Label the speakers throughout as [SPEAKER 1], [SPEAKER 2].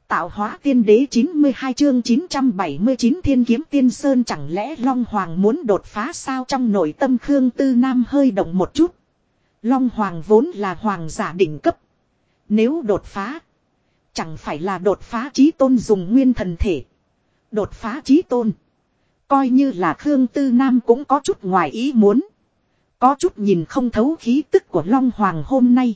[SPEAKER 1] Tạo hóa tiên đế 92 chương 979 thiên kiếm tiên sơn, chẳng lẽ Long Hoàng muốn đột phá sao? Trong nội tâm Khương Tư Nam hơi động một chút. Long Hoàng vốn là hoàng giả đỉnh cấp. Nếu đột phá, chẳng phải là đột phá chí tôn dùng nguyên thần thể. Đột phá chí tôn, coi như là Khương Tư Nam cũng có chút ngoài ý muốn. Có chút nhìn không thấu khí tức của Long Hoàng hôm nay.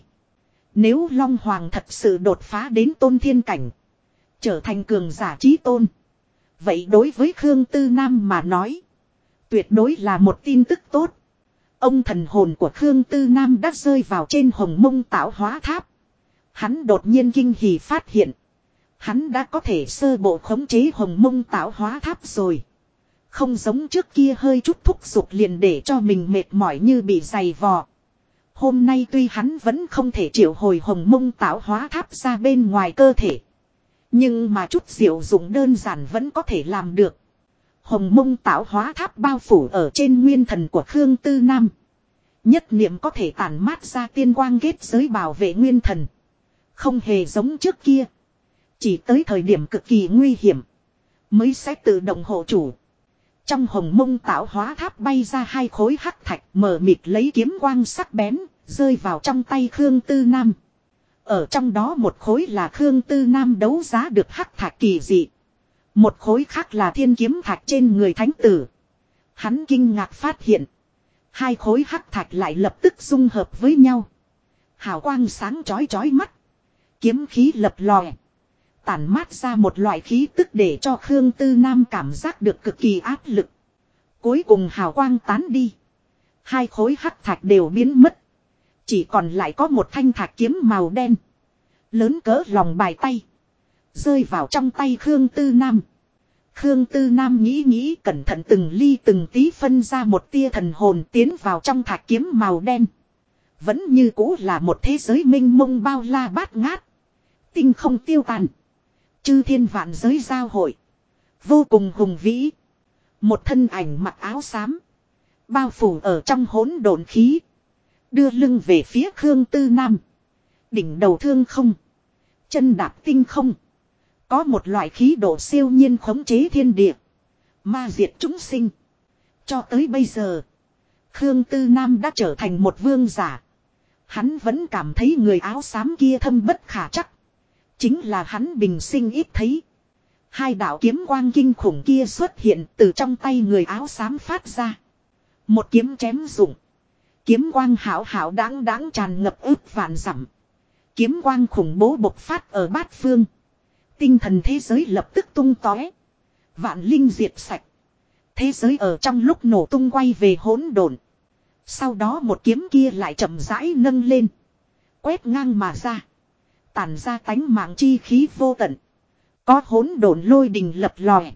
[SPEAKER 1] Nếu Long Hoàng thật sự đột phá đến tôn thiên cảnh, trở thành cường giả chí tôn, vậy đối với Khương Tư Nam mà nói, tuyệt đối là một tin tức tốt. Ông thần hồn của Khương Tư Nam đã rơi vào trên Hồng Mông Tạo Hóa Tháp. Hắn đột nhiên kinh hỉ phát hiện, hắn đã có thể sơ bộ khống chế Hồng Mông Tạo Hóa Tháp rồi. Không giống trước kia hơi chút thúc giục liền để cho mình mệt mỏi như bị giày vò. Hôm nay tuy hắn vẫn không thể triệu hồi Hồng Mông Tạo Hóa Tháp ra bên ngoài cơ thể, nhưng mà chút diệu dụng đơn giản vẫn có thể làm được. Hồng Mông Tạo Hóa Tháp bao phủ ở trên nguyên thần của Khương Tư Nam. Nhất niệm có thể tản mát ra tiên quang kết giới bảo vệ nguyên thần. Không hề giống trước kia, chỉ tới thời điểm cực kỳ nguy hiểm mới sẽ tự động hộ chủ. Trong Hồng Mông Tạo Hóa Tháp bay ra hai khối hắc thạch mờ mịt lấy kiếm quang sắc bén, rơi vào trong tay Khương Tư Nam. Ở trong đó một khối là Khương Tư Nam đấu giá được hắc thạch kỳ dị. Một khối khác là thiên kiếm thạch trên người thánh tử. Hắn kinh ngạc phát hiện, hai khối hắc thạch lại lập tức dung hợp với nhau. Hào quang sáng chói chói mắt, kiếm khí lập lòe, tản mát ra một loại khí tức để cho Khương Tư Nam cảm giác được cực kỳ áp lực. Cuối cùng hào quang tán đi, hai khối hắc thạch đều biến mất. Chỉ còn lại có một thanh thạch kiếm màu đen, lớn cỡ lòng bàn tay, rơi vào trong tay Khương Tư Nam. Khương Tư Nam nghĩ cẩn thận từng ly từng tí phân ra một tia thần hồn tiến vào trong thạch kiếm màu đen. Vẫn như cũ là một thế giới mênh mông bao la bát ngát, tinh không tiêu tàn, chư thiên vạn giới giao hội, vô cùng hùng vĩ. Một thân ảnh mặc áo xám, bao phủ ở trong hỗn độn khí, đưa lưng về phía Khương Tư Nam. Đỉnh đầu thương không, chân đạp tinh không, có một loại khí độ siêu nhiên khống chế thiên địa, ma diệt chúng sinh. Cho tới bây giờ, Khương Tư Nam đã trở thành một vương giả. Hắn vẫn cảm thấy người áo xám kia thâm bất khả trắc, chính là hắn bình sinh ít thấy. Hai đạo kiếm quang kinh khủng kia xuất hiện từ trong tay người áo xám phát ra. Một kiếm chém rụng, kiếm quang hảo hảo đáng đáng tràn ngập ước vạn dặm. Kiếm quang khủng bố bộc phát ở bát phương. Tinh thần thế giới lập tức tung tóe, vạn linh diệt sạch. Thế giới ở trong lúc nổ tung quay về hỗn độn. Sau đó một kiếm kia lại chậm rãi nâng lên, quét ngang mà ra, tản ra tánh mạng chi khí vô tận. Có hỗn độn lôi đình lập lòe.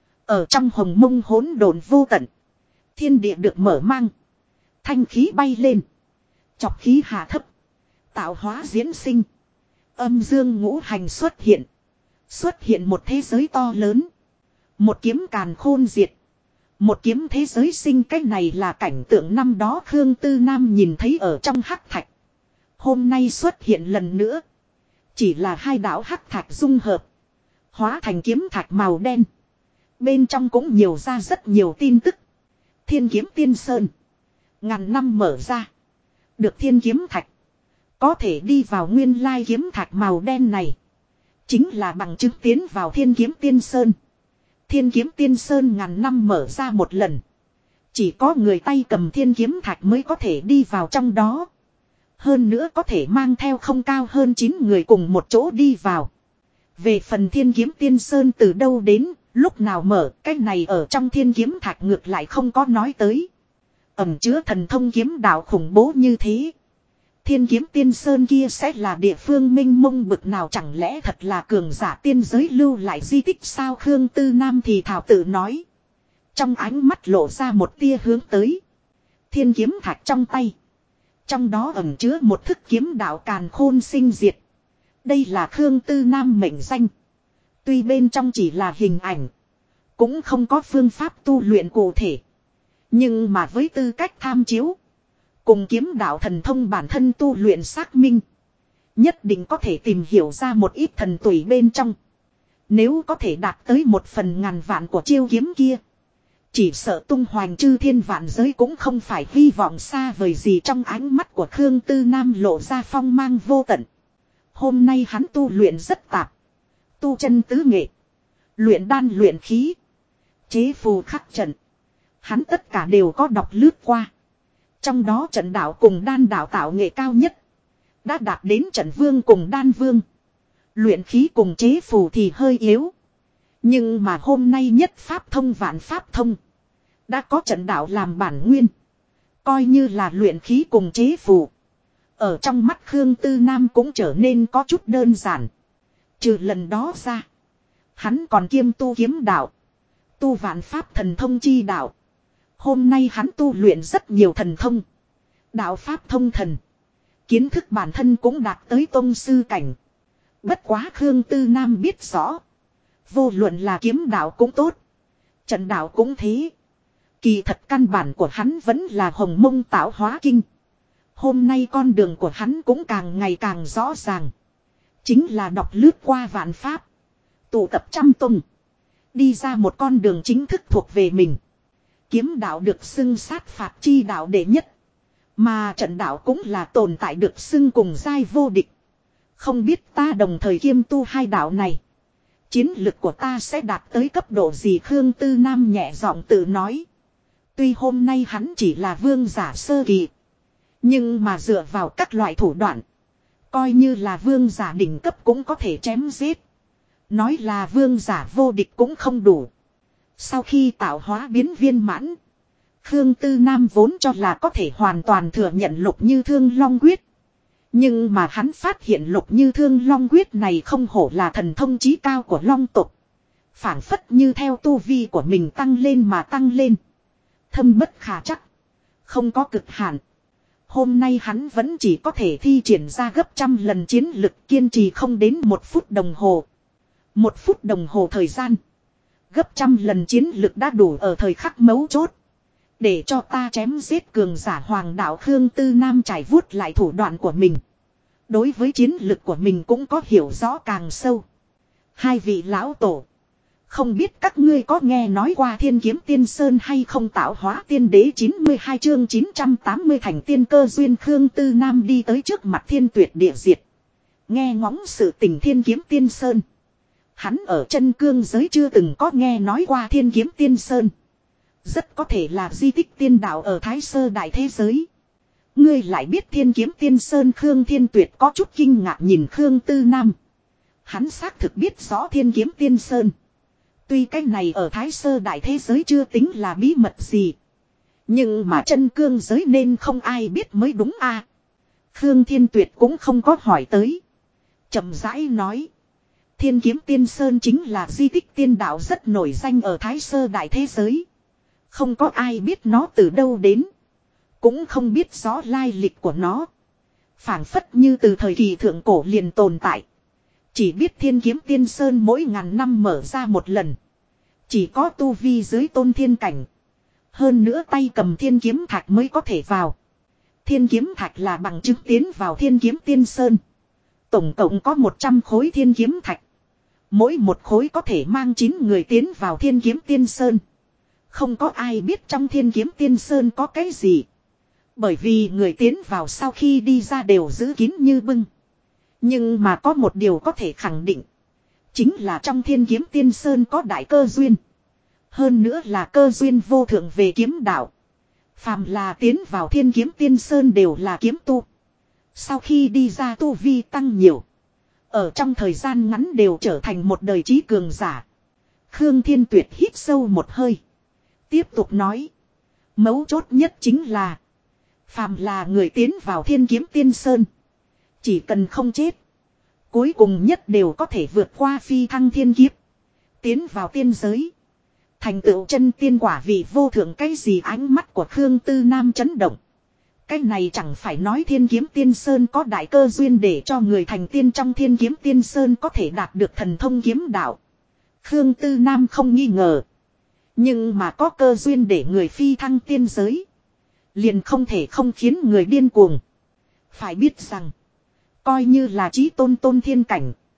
[SPEAKER 1] Ở trong Hồng Mông hỗn độn vô tận, thiên địa được mở mang, thanh khí bay lên, chọc khí hạ thấp, tạo hóa diễn sinh. Âm dương ngũ hành xuất hiện. Xuất hiện một thế giới to lớn. Một kiếm càn khôn diệt, một kiếm thế giới sinh. Cái này là cảnh tượng năm đó Khương Tư Nam nhìn thấy ở trong hắc thạch. Hôm nay xuất hiện lần nữa. Chỉ là hai đạo hắc thạch dung hợp, hóa thành kiếm thạch màu đen. Bên trong cũng nhiều ra rất nhiều tin tức. Thiên kiếm tiên sơn, ngàn năm mở ra, được thiên kiếm thạch, có thể đi vào nguyên lai kiếm thạch màu đen này, chính là bằng chứng tiến vào thiên kiếm tiên sơn. Thiên kiếm tiên sơn ngàn năm mở ra một lần, chỉ có người tay cầm thiên kiếm thạch mới có thể đi vào trong đó. Hơn nữa có thể mang theo không cao hơn 9 người cùng một chỗ đi vào. Về phần thiên kiếm tiên sơn từ đâu đến, lúc nào mở, cái này ở trong thiên kiếm thạch ngược lại không có nói tới. Ẩn chứa thần thông kiếm đạo khủng bố như thế, thiên kiếm tiên sơn kia sẽ là địa phương minh mông bực nào? Chẳng lẽ thật là cường giả tiên giới lưu lại di tích sao? Khương Tư Nam thì thảo tự nói, trong ánh mắt lộ ra một tia hướng tới. Thiên kiếm thạch trong tay, trong đó ẩn chứa một thức kiếm đạo càn khôn sinh diệt. Đây là Khương Tư Nam mệnh danh. Tuy bên trong chỉ là hình ảnh, cũng không có phương pháp tu luyện cụ thể, nhưng mà với tư cách tham chiếu, cùng kiếm đạo thần thông bản thân tu luyện xác minh, nhất định có thể tìm hiểu ra một ít thần tùy bên trong. Nếu có thể đạt tới 1/1000 của chiêu kiếm kia. Chỉ sợ tung hoành chư thiên vạn giới cũng không phải hy vọng xa vời gì. Trong ánh mắt của Khương Tư Nam lộ ra phong mang vô tận. Hôm nay hắn tu luyện rất tạp. Tu chân tứ nghệ. Luyện đan luyện khí. Chế phù khắc trận. Hắn tất cả đều có đọc lướt qua. Trong đó trận đạo cùng đan đạo tạo nghệ cao nhất. Đã đạt đến trận vương cùng đan vương. Luyện khí cùng chế phù thì hơi yếu. Nhưng mà hôm nay nhất pháp thông vạn pháp thông. Đã có trận đạo làm bản nguyên. Coi như là luyện khí cùng chế phù. Ở trong mắt Khương Tư Nam cũng trở nên có chút đơn giản. Trừ lần đó ra. Hắn còn kiêm tu kiếm đạo. Tu vạn pháp thần thông chi đạo. Hôm nay hắn tu luyện rất nhiều thần thông. Đạo pháp thông thần. Kiến thức bản thân cũng đạt tới tông sư cảnh. Bất quá Khương Tư Nam biết rõ. Vô luận là kiếm đạo cũng tốt. Trận đạo cũng thế. Kỳ thật căn bản của hắn vẫn là Hồng Mông Tạo Hóa Kinh. Hôm nay con đường của hắn cũng càng ngày càng rõ ràng. Chính là đọc lướt qua vạn pháp. Tụ tập trăm tông. Đi ra một con đường chính thức thuộc về mình. Kiếm đạo được xưng sát phạt chi đạo đệ nhất. Mà trận đạo cũng là tồn tại được xưng cùng giai vô địch. Không biết ta đồng thời kiêm tu hai đạo này. Chiến lực của ta sẽ đạt tới cấp độ gì? Khương Tư Nam nhẹ giọng tự nói. Tuy hôm nay hắn chỉ là vương giả sơ kỳ. Nhưng mà dựa vào các loại thủ đoạn. Coi như là vương giả đỉnh cấp cũng có thể chém giết. Nói là vương giả vô địch cũng không đủ. Sau khi tạo hóa biến viên mãn. Khương Tư Nam vốn cho là có thể hoàn toàn thừa nhận Lục Như Thương Long Quyết. Nhưng mà hắn phát hiện Lục Như Thương Long Quyết này không hổ là thần thông chí cao của Long tộc. Phảng phất như theo tu vi của mình tăng lên mà tăng lên. Thâm bất khả chắc. Không có cực hạn. Hôm nay hắn vẫn chỉ có thể thi triển ra gấp 100 lần chiến lực, kiên trì không đến 1 phút đồng hồ. 1 phút đồng hồ thời gian. Gấp 100 lần chiến lực đã đủ ở thời khắc mấu chốt. Để cho ta chém giết cường giả hoàng đạo. Khương Tư Nam trải vuốt lại thủ đoạn của mình. Đối với chiến lực của mình cũng có hiểu rõ càng sâu. Hai vị lão tổ. Không biết các ngươi có nghe nói qua Thiên Kiếm Tiên Sơn hay không? Tạo Hóa Tiên Đế 92 chương 980 thành tiên cơ duyên. Khương Tư Nam đi tới trước mặt Thiên Tuyệt Địa Diệt. Nghe ngóng sự tình Thiên Kiếm Tiên Sơn. Hắn ở chân cương giới chưa từng có nghe nói qua Thiên Kiếm Tiên Sơn. Rất có thể là di tích tiên đạo ở Thái Sơ Đại Thế Giới. Ngươi lại biết Thiên Kiếm Tiên Sơn? Khương Thiên Tuyệt có chút kinh ngạc nhìn Khương Tư Nam. Hắn xác thực biết rõ Thiên Kiếm Tiên Sơn. Tuy cái này ở Thái Sơ Đại Thế Giới chưa tính là bí mật gì. Nhưng mà chân cương giới nên không ai biết mới đúng a. Khương Thiên Tuyệt cũng không có hỏi tới. Chậm rãi nói. Thiên Kiếm Tiên Sơn chính là di tích tiên đạo rất nổi danh ở Thái Sơ Đại Thế Giới. Không có ai biết nó từ đâu đến. Cũng không biết rõ lai lịch của nó. Phảng phất như từ thời kỳ thượng cổ liền tồn tại. Chỉ biết Thiên Kiếm Tiên Sơn mỗi ngàn năm mở ra một lần. Chỉ có tu vi dưới tôn thiên cảnh. Hơn nữa tay cầm thiên kiếm thạch mới có thể vào. Thiên kiếm thạch là bằng chứng tiến vào Thiên Kiếm Tiên Sơn. Tổng cộng có 100 khối thiên kiếm thạch. Mỗi một khối có thể mang 9 người tiến vào Thiên Kiếm Tiên Sơn. Không có ai biết trong Thiên Kiếm Tiên Sơn có cái gì. Bởi vì người tiến vào sau khi đi ra đều giữ kín như bưng. Nhưng mà có một điều có thể khẳng định. Chính là trong Thiên Kiếm Tiên Sơn có đại cơ duyên. Hơn nữa là cơ duyên vô thượng về kiếm đạo. Phàm là tiến vào Thiên Kiếm Tiên Sơn đều là kiếm tu. Sau khi đi ra tu vi tăng nhiều. Ở trong thời gian ngắn đều trở thành một đời trí cường giả. Khương Thiên Tuyệt hít sâu một hơi. Tiếp tục nói. Mấu chốt nhất chính là. Phàm là người tiến vào Thiên Kiếm Tiên Sơn. Chỉ cần không chết. Cuối cùng nhất đều có thể vượt qua phi thăng thiên kiếp. Tiến vào tiên giới. Thành tựu chân tiên quả vị vô thượng. Cái gì? Ánh mắt của Khương Tư Nam chấn động. Cái này chẳng phải nói Thiên Kiếm Tiên Sơn có đại cơ duyên để cho người thành tiên trong Thiên Kiếm Tiên Sơn có thể đạt được thần thông kiếm đạo. Khương Tư Nam không nghi ngờ. Nhưng mà có cơ duyên để người phi thăng tiên giới. Liền không thể không khiến người điên cuồng. Phải biết rằng. Coi như là chí tôn tôn thiên cảnh.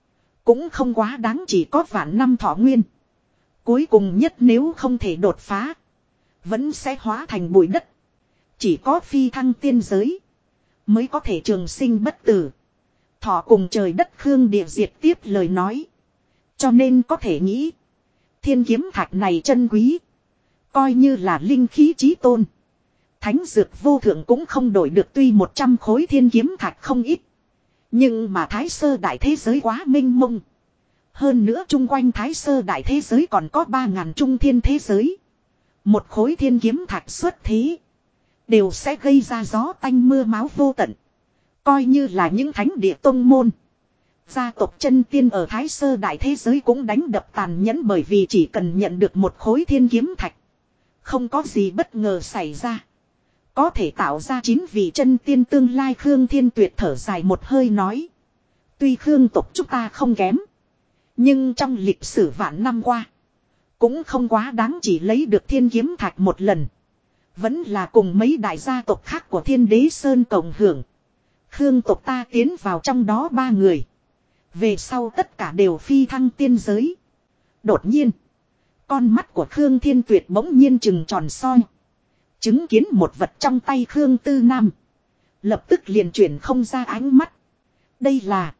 [SPEAKER 1] Cũng không quá đáng, chỉ có vạn năm thọ nguyên. Cuối cùng nhất nếu không thể đột phá, vẫn sẽ hóa thành bụi đất. Chỉ có phi thăng tiên giới mới có thể trường sinh bất tử. Thọ cùng trời đất Khương Địa Diệt tiếp lời nói. Cho nên có thể nghĩ, thiên kiếm thạch này chân quý, coi như là linh khí chí tôn. Thánh dược vô thượng cũng không đổi được, tuy 100 khối thiên kiếm thạch không ít. Nhưng mà Thái Sơ đại thế giới quá mênh mông. Hơn nữa chung quanh Thái Sơ đại thế giới còn có 3.000 trung thiên thế giới. Một khối thiên kiếm thạch xuất thế, đều sẽ gây ra gió tanh mưa máu vô tận. Coi như là những thánh địa tông môn, gia tộc chân tiên ở Thái Sơ đại thế giới cũng đánh đập tàn nhẫn, bởi vì chỉ cần nhận được một khối thiên kiếm thạch, không có gì bất ngờ xảy ra, có thể tạo ra 9 vị chân tiên tương lai. Khương Thiên Tuyệt thở dài một hơi nói. Tuy Khương tộc chúng ta không kém, nhưng trong lịch sử vạn năm qua, cũng không quá đáng chỉ lấy được thiên kiếm thạch một lần. Vẫn là cùng mấy đại gia tộc khác của Thiên Đế Sơn cộng hưởng. Khương tộc ta tiến vào trong đó 3 người. Về sau tất cả đều phi thăng tiên giới. Đột nhiên, con mắt của Khương Thiên Tuyệt bỗng nhiên trừng tròn soi. Chứng kiến một vật trong tay Khương Tư Nam, lập tức liền chuyển không ra ánh mắt. Đây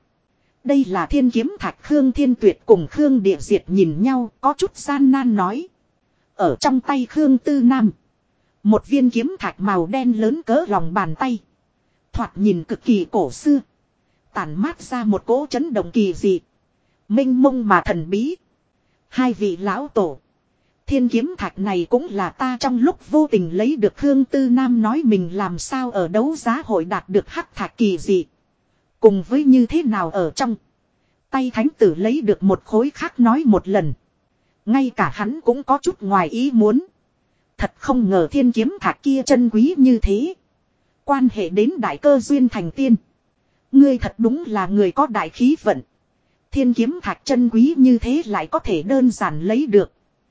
[SPEAKER 1] là thiên kiếm thạch. Khương Thiên Tuyệt cùng Khương Địa Diệt nhìn nhau, có chút gian nan nói. Ở trong tay Khương Tư Nam, một viên kiếm thạch màu đen lớn cỡ lòng bàn tay, thoạt nhìn cực kỳ cổ xưa, tản mát ra một cỗ chấn động kỳ dị, mênh mông mà thần bí. Hai vị lão tổ, thiên kiếm thạch này cũng là ta trong lúc vô tình lấy được. Khương Tư Nam nói mình làm sao ở đấu giá hội đạt được hắc thạch kỳ dị, cùng với như thế nào ở trong tay thánh tử lấy được một khối khác nói một lần. Ngay cả hắn cũng có chút ngoài ý muốn. Thật không ngờ thiên kiếm thạch kia chân quý như thế, quan hệ đến đại cơ duyên thành tiên. Ngươi thật đúng là người có đại khí vận. Thiên kiếm thạch chân quý như thế lại có thể đơn giản lấy được.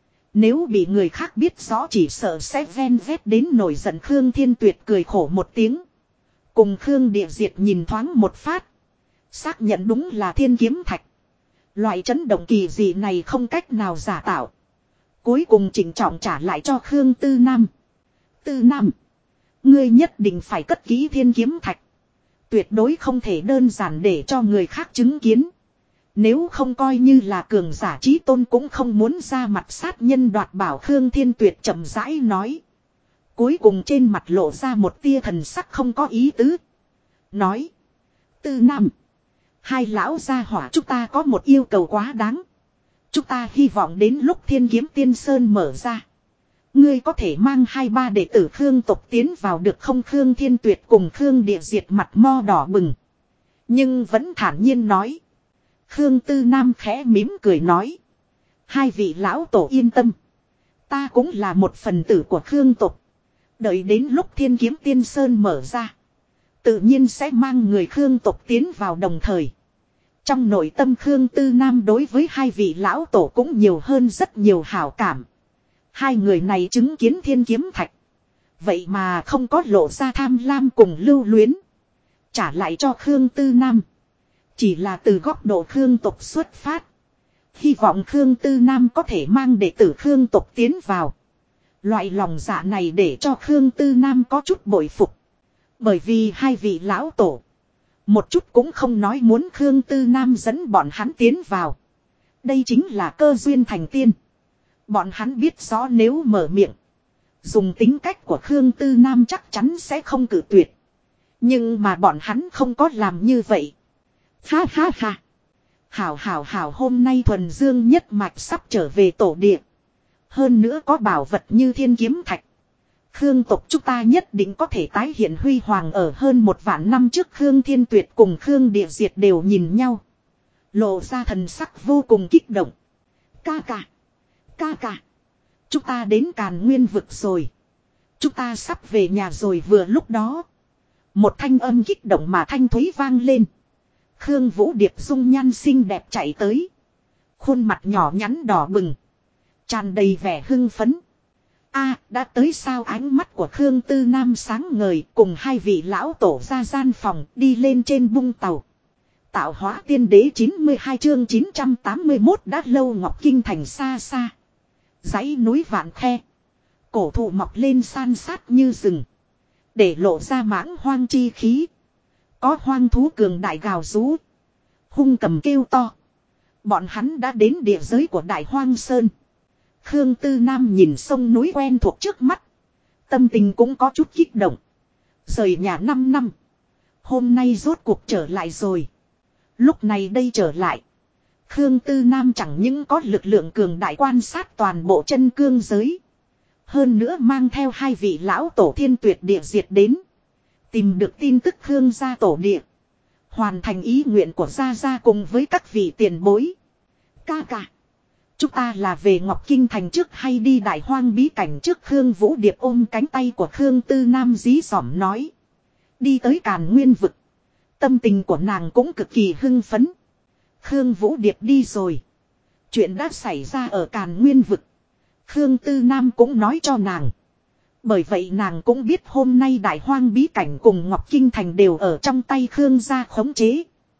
[SPEAKER 1] Nếu bị người khác biết rõ chỉ sợ sẽ ven vét đến nổi giận. Khương Thiên Tuyệt cười khổ một tiếng, cùng Khương Địa Diệt nhìn thoáng một phát, xác nhận đúng là thiên kiếm thạch. Loại chấn động kỳ dị này không cách nào giả tạo. Cuối cùng chỉnh trọng trả lại cho Khương Tư Nam. Tư Nam, ngươi nhất định phải cất kỹ thiên kiếm thạch. Tuyệt đối không thể đơn giản để cho người khác chứng kiến. Nếu không coi như là cường giả chí tôn cũng không muốn ra mặt sát nhân đoạt bảo. Khương Thiên Tuyệt chậm rãi nói. Cuối cùng trên mặt lộ ra một tia thần sắc không có ý tứ. Nói. Tư Nam, hai lão gia hỏa chúng ta có một yêu cầu quá đáng. Chúng ta hy vọng đến lúc Thiên Kiếm Tiên Sơn mở ra, ngươi có thể mang 2-3 đệ tử Khương tộc tiến vào được không? Khương Thiên Tuyệt cùng Khương Địa Diệt mặt mo đỏ bừng, nhưng vẫn thản nhiên nói. Khương Tư Nam khẽ mỉm cười nói. Hai vị lão tổ yên tâm, ta cũng là một phần tử của Khương tộc. Đợi đến lúc Thiên Kiếm Tiên Sơn mở ra, tự nhiên sẽ mang người Khương tộc tiến vào. Đồng thời, trong nội tâm Khương Tư Nam đối với hai vị lão tổ cũng nhiều hơn rất nhiều hảo cảm. Hai người này chứng kiến thiên kiếm thạch, vậy mà không có lộ ra tham lam cùng lưu luyến, trả lại cho Khương Tư Nam. Chỉ là từ góc độ Khương tộc xuất phát, hy vọng Khương Tư Nam có thể mang đệ tử Khương tộc tiến vào. Loại lòng dạ này để cho Khương Tư Nam có chút bội phục. Bởi vì hai vị lão tổ một chút cũng không nói muốn Khương Tư Nam dẫn bọn hắn tiến vào. Đây chính là cơ duyên thành tiên. Bọn hắn biết rõ nếu mở miệng, dùng tính cách của Khương Tư Nam chắc chắn sẽ không cự tuyệt. Nhưng mà bọn hắn không có làm như vậy. Ha ha ha. Hảo hôm nay thuần dương nhất mạch sắp trở về tổ địa. Hơn nữa có bảo vật như thiên kiếm thạch. Khương tộc chúng ta nhất định có thể tái hiện huy hoàng ở hơn 1 vạn năm trước. Khương Thiên Tuyệt cùng Khương Địa Diệt đều nhìn nhau, lộ ra thần sắc vô cùng kích động. Ca ca, chúng ta đến Càn Nguyên vực rồi. Chúng ta sắp về nhà rồi. Vừa lúc đó, một thanh âm kích động mà thanh thúy vang lên. Khương Vũ Điệp dung nhan xinh đẹp chạy tới, khuôn mặt nhỏ nhắn đỏ bừng, tràn đầy vẻ hưng phấn. Đã tới sao? Ánh mắt của Khương Tư Nam sáng ngời, cùng hai vị lão tổ ra gian phòng đi lên trên bung tàu. Tạo hóa tiên đế 92 chương 981 đã lâu Ngọc Kinh thành xa xa. Dãy núi vạn khe. Cổ thụ mọc lên san sát như rừng. Để lộ ra mãng hoang chi khí. Có hoang thú cường đại gào rú. Hung cầm kêu to. Bọn hắn đã đến địa giới của Đại Hoang Sơn. Khương Tư Nam nhìn sông núi quen thuộc trước mắt. Tâm tình cũng có chút kích động. Rời nhà 5 năm. Hôm nay rốt cuộc trở lại rồi. Lúc này đây trở lại. Khương Tư Nam chẳng những có lực lượng cường đại quan sát toàn bộ chân cương giới. Hơn nữa mang theo hai vị lão tổ thiên tuyệt địa diệt đến. Tìm được tin tức Khương gia tổ địa. Hoàn thành ý nguyện của Gia Gia cùng với các vị tiền bối. Ca ca. Chúng ta là về Ngọc Kinh thành trước hay đi Đại Hoang bí cảnh trước? Khương Vũ Điệp ôm cánh tay của Khương Tư Nam dí dỏm nói. Đi tới Càn Nguyên vực. Tâm tình của nàng cũng cực kỳ hưng phấn. Khương Vũ Điệp đi rồi. Chuyện đã xảy ra ở Càn Nguyên vực. Khương Tư Nam cũng nói cho nàng. Bởi vậy nàng cũng biết hôm nay Đại Hoang bí cảnh cùng Ngọc Kinh thành đều ở trong tay Khương gia khống chế.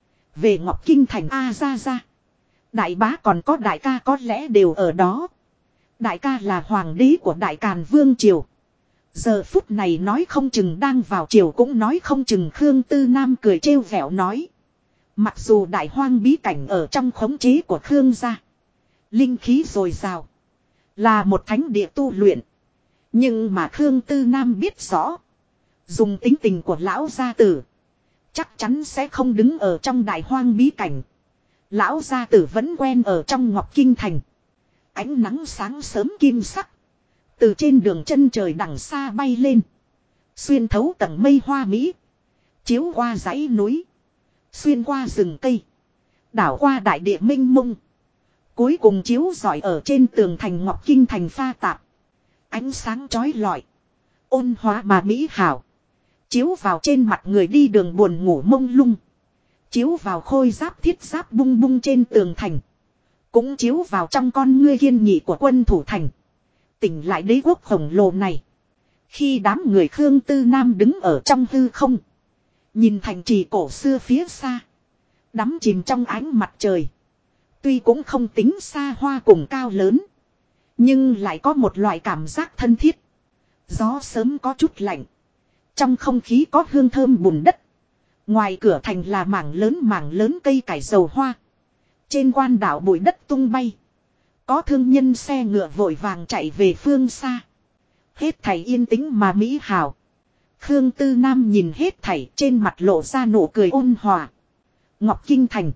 [SPEAKER 1] Về Ngọc Kinh thành Gia. Đại bá còn có đại ca có lẽ đều ở đó. Đại ca là hoàng đế của Đại Càn Vương Triều. Giờ phút này nói không chừng đang vào triều cũng nói không chừng. Khương Tư Nam cười trêu vẻo nói. Mặc dù Đại Hoang bí cảnh ở trong khống chế của Khương gia. Linh khí dồi dào. Là một thánh địa tu luyện. Nhưng mà Khương Tư Nam biết rõ. Dùng tính tình của lão gia tử. Chắc chắn sẽ không đứng ở trong Đại Hoang bí cảnh. Lão gia tử vẫn quen ở trong Ngọc Kinh thành. Ánh nắng sáng sớm kim sắc. Từ trên đường chân trời đằng xa bay lên. Xuyên thấu tầng mây hoa mỹ. Chiếu qua dãy núi. Xuyên qua rừng cây. Đảo qua đại địa mênh mông. Cuối cùng chiếu rọi ở trên tường thành Ngọc Kinh thành pha tạp. Ánh sáng chói lọi. Ôn hóa mà mỹ hảo. Chiếu vào trên mặt người đi đường buồn ngủ mông lung. Chiếu vào khôi giáp thiết giáp bung bung trên tường thành. Cũng chiếu vào trong con ngươi kiên nghị của quân thủ thành. Tỉnh lại đế quốc khổng lồ này. Khi đám người Khương Tư Nam đứng ở trong hư không. Nhìn thành trì cổ xưa phía xa. Đắm chìm trong ánh mặt trời. Tuy cũng không tính xa hoa cùng cao lớn. Nhưng lại có một loại cảm giác thân thiết. Gió sớm có chút lạnh. Trong không khí có hương thơm bùn đất. Ngoài cửa thành là mảng lớn cây cải dầu hoa. Trên quan đảo bụi đất tung bay. Có thương nhân xe ngựa vội vàng chạy về phương xa. Hết thảy yên tĩnh mà mỹ hảo. Khương Tư Nam nhìn hết thảy trên mặt lộ ra nụ cười ôn hòa. Ngọc Kinh thành.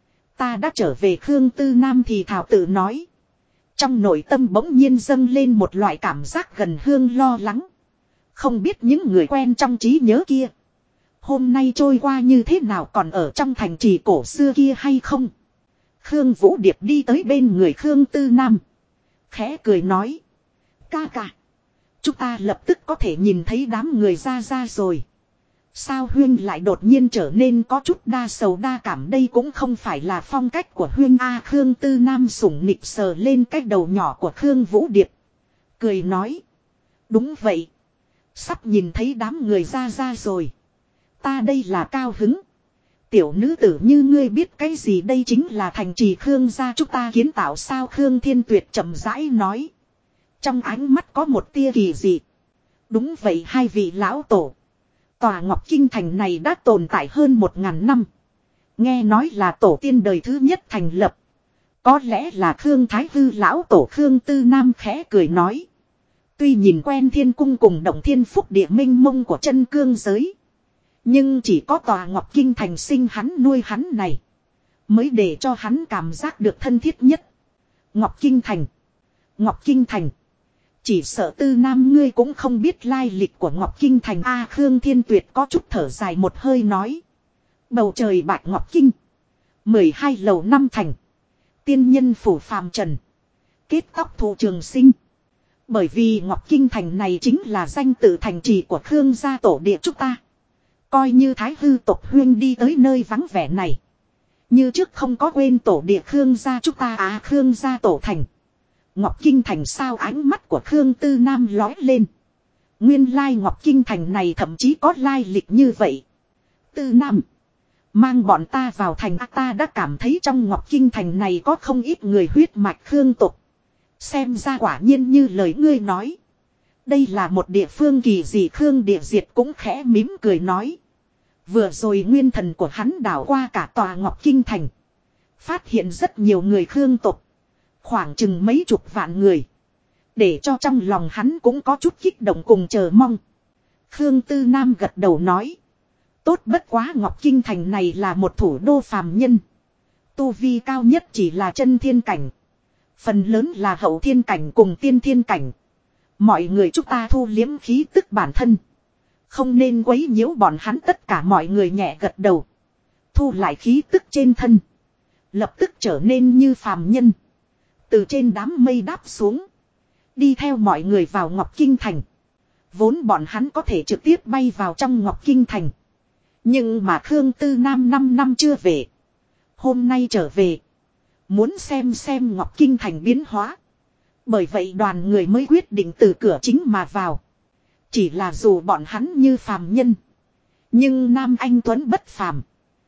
[SPEAKER 1] Ta đã trở về. Khương Tư Nam thì thảo tự nói. Trong nội tâm bỗng nhiên dâng lên một loại cảm giác gần hương lo lắng. Không biết những người quen trong trí nhớ kia. Hôm nay trôi qua như thế nào, còn ở trong thành trì cổ xưa kia hay không? Khương Vũ Điệp đi tới bên người Khương Tư Nam. Khẽ cười nói. Ca ca. Chúng ta lập tức có thể nhìn thấy đám người ra rồi. Sao Huyên lại đột nhiên trở nên có chút đa sầu đa cảm? Đây cũng không phải là phong cách của Huyên a. Khương Tư Nam sủng nịnh sờ lên cái đầu nhỏ của Khương Vũ Điệp. Cười nói. Đúng vậy. Sắp nhìn thấy đám người ra rồi. Ta đây là cao hứng. Tiểu nữ tử như ngươi biết cái gì? Đây chính là thành trì Khương gia chúng ta kiến tạo sao? Khương Thiên Tuyệt chậm rãi nói. Trong ánh mắt có một tia kỳ dị. Đúng vậy hai vị lão tổ. Tòa Ngọc Kinh thành này đã tồn tại hơn 1000 năm. Nghe nói là tổ tiên đời thứ nhất thành lập. Có lẽ là Khương Thái Hư lão tổ. Khương Tư Nam khẽ cười nói. Tuy nhìn quen thiên cung cùng động thiên phúc địa minh mông của chân cương giới. Nhưng chỉ có tòa Ngọc Kinh thành sinh hắn nuôi hắn này. Mới để cho hắn cảm giác được thân thiết nhất. Ngọc Kinh thành. Ngọc Kinh thành. Chỉ sợ Tư Nam ngươi cũng không biết lai lịch của Ngọc Kinh thành a. Khương Thiên Tuyệt có chút thở dài một hơi nói. Bầu trời bạch Ngọc Kinh. 12 lầu 5 thành. Tiên nhân phủ phàm trần. Kết tóc thụ trường sinh. Bởi vì Ngọc Kinh thành này chính là danh tự thành trì của Khương gia tổ địa chúng ta. Coi như Thái Hư tộc Huyên đi tới nơi vắng vẻ này. Như trước không có quên tổ địa Khương gia chúng ta à. Khương gia tổ thành. Ngọc Kinh thành sao? Ánh mắt của Khương Tư Nam lói lên. Nguyên lai Ngọc Kinh thành này thậm chí có lai lịch như vậy. Tư Nam. Mang bọn ta vào thành ta đã cảm thấy trong Ngọc Kinh thành này có không ít người huyết mạch Khương tộc. Xem ra quả nhiên như lời ngươi nói. Đây là một địa phương kỳ dị Khương Địa Diệt cũng khẽ mím cười nói. Vừa rồi nguyên thần của hắn đảo qua cả tòa Ngọc Kinh thành. Phát hiện rất nhiều người Khương tộc. Khoảng chừng mấy chục vạn người. Để cho trong lòng hắn cũng có chút kích động cùng chờ mong. Khương Tư Nam gật đầu nói. Tốt bất quá Ngọc Kinh thành này là một thủ đô phàm nhân. Tu vi cao nhất chỉ là chân thiên cảnh. Phần lớn là hậu thiên cảnh cùng tiên thiên cảnh. Mọi người chúng ta thu liếm khí tức bản thân. Không nên quấy nhiễu bọn hắn tất cả mọi người nhẹ gật đầu. Thu lại khí tức trên thân. Lập tức trở nên như phàm nhân. Từ trên đám mây đáp xuống. Đi theo mọi người vào Ngọc Kinh thành. Vốn bọn hắn có thể trực tiếp bay vào trong Ngọc Kinh thành. Nhưng mà Khương Tư Nam 5 năm chưa về. Hôm nay trở về. Muốn xem Ngọc Kinh thành biến hóa. Bởi vậy đoàn người mới quyết định từ cửa chính mà vào. Chỉ là dù bọn hắn như phàm nhân. Nhưng nam anh tuấn bất phàm.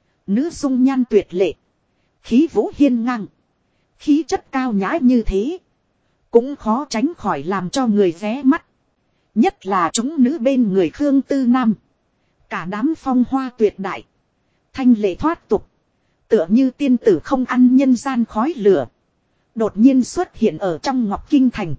[SPEAKER 1] Nữ dung nhan tuyệt lệ. Khí vũ hiên ngang. Khí chất cao nhã như thế. Cũng khó tránh khỏi làm cho người ghé mắt. Nhất là chúng nữ bên người Khương Tư Nam. Cả đám phong hoa tuyệt đại. Thanh lệ thoát tục. Tựa như tiên tử không ăn nhân gian khói lửa. Đột nhiên xuất hiện ở trong Ngọc Kinh thành.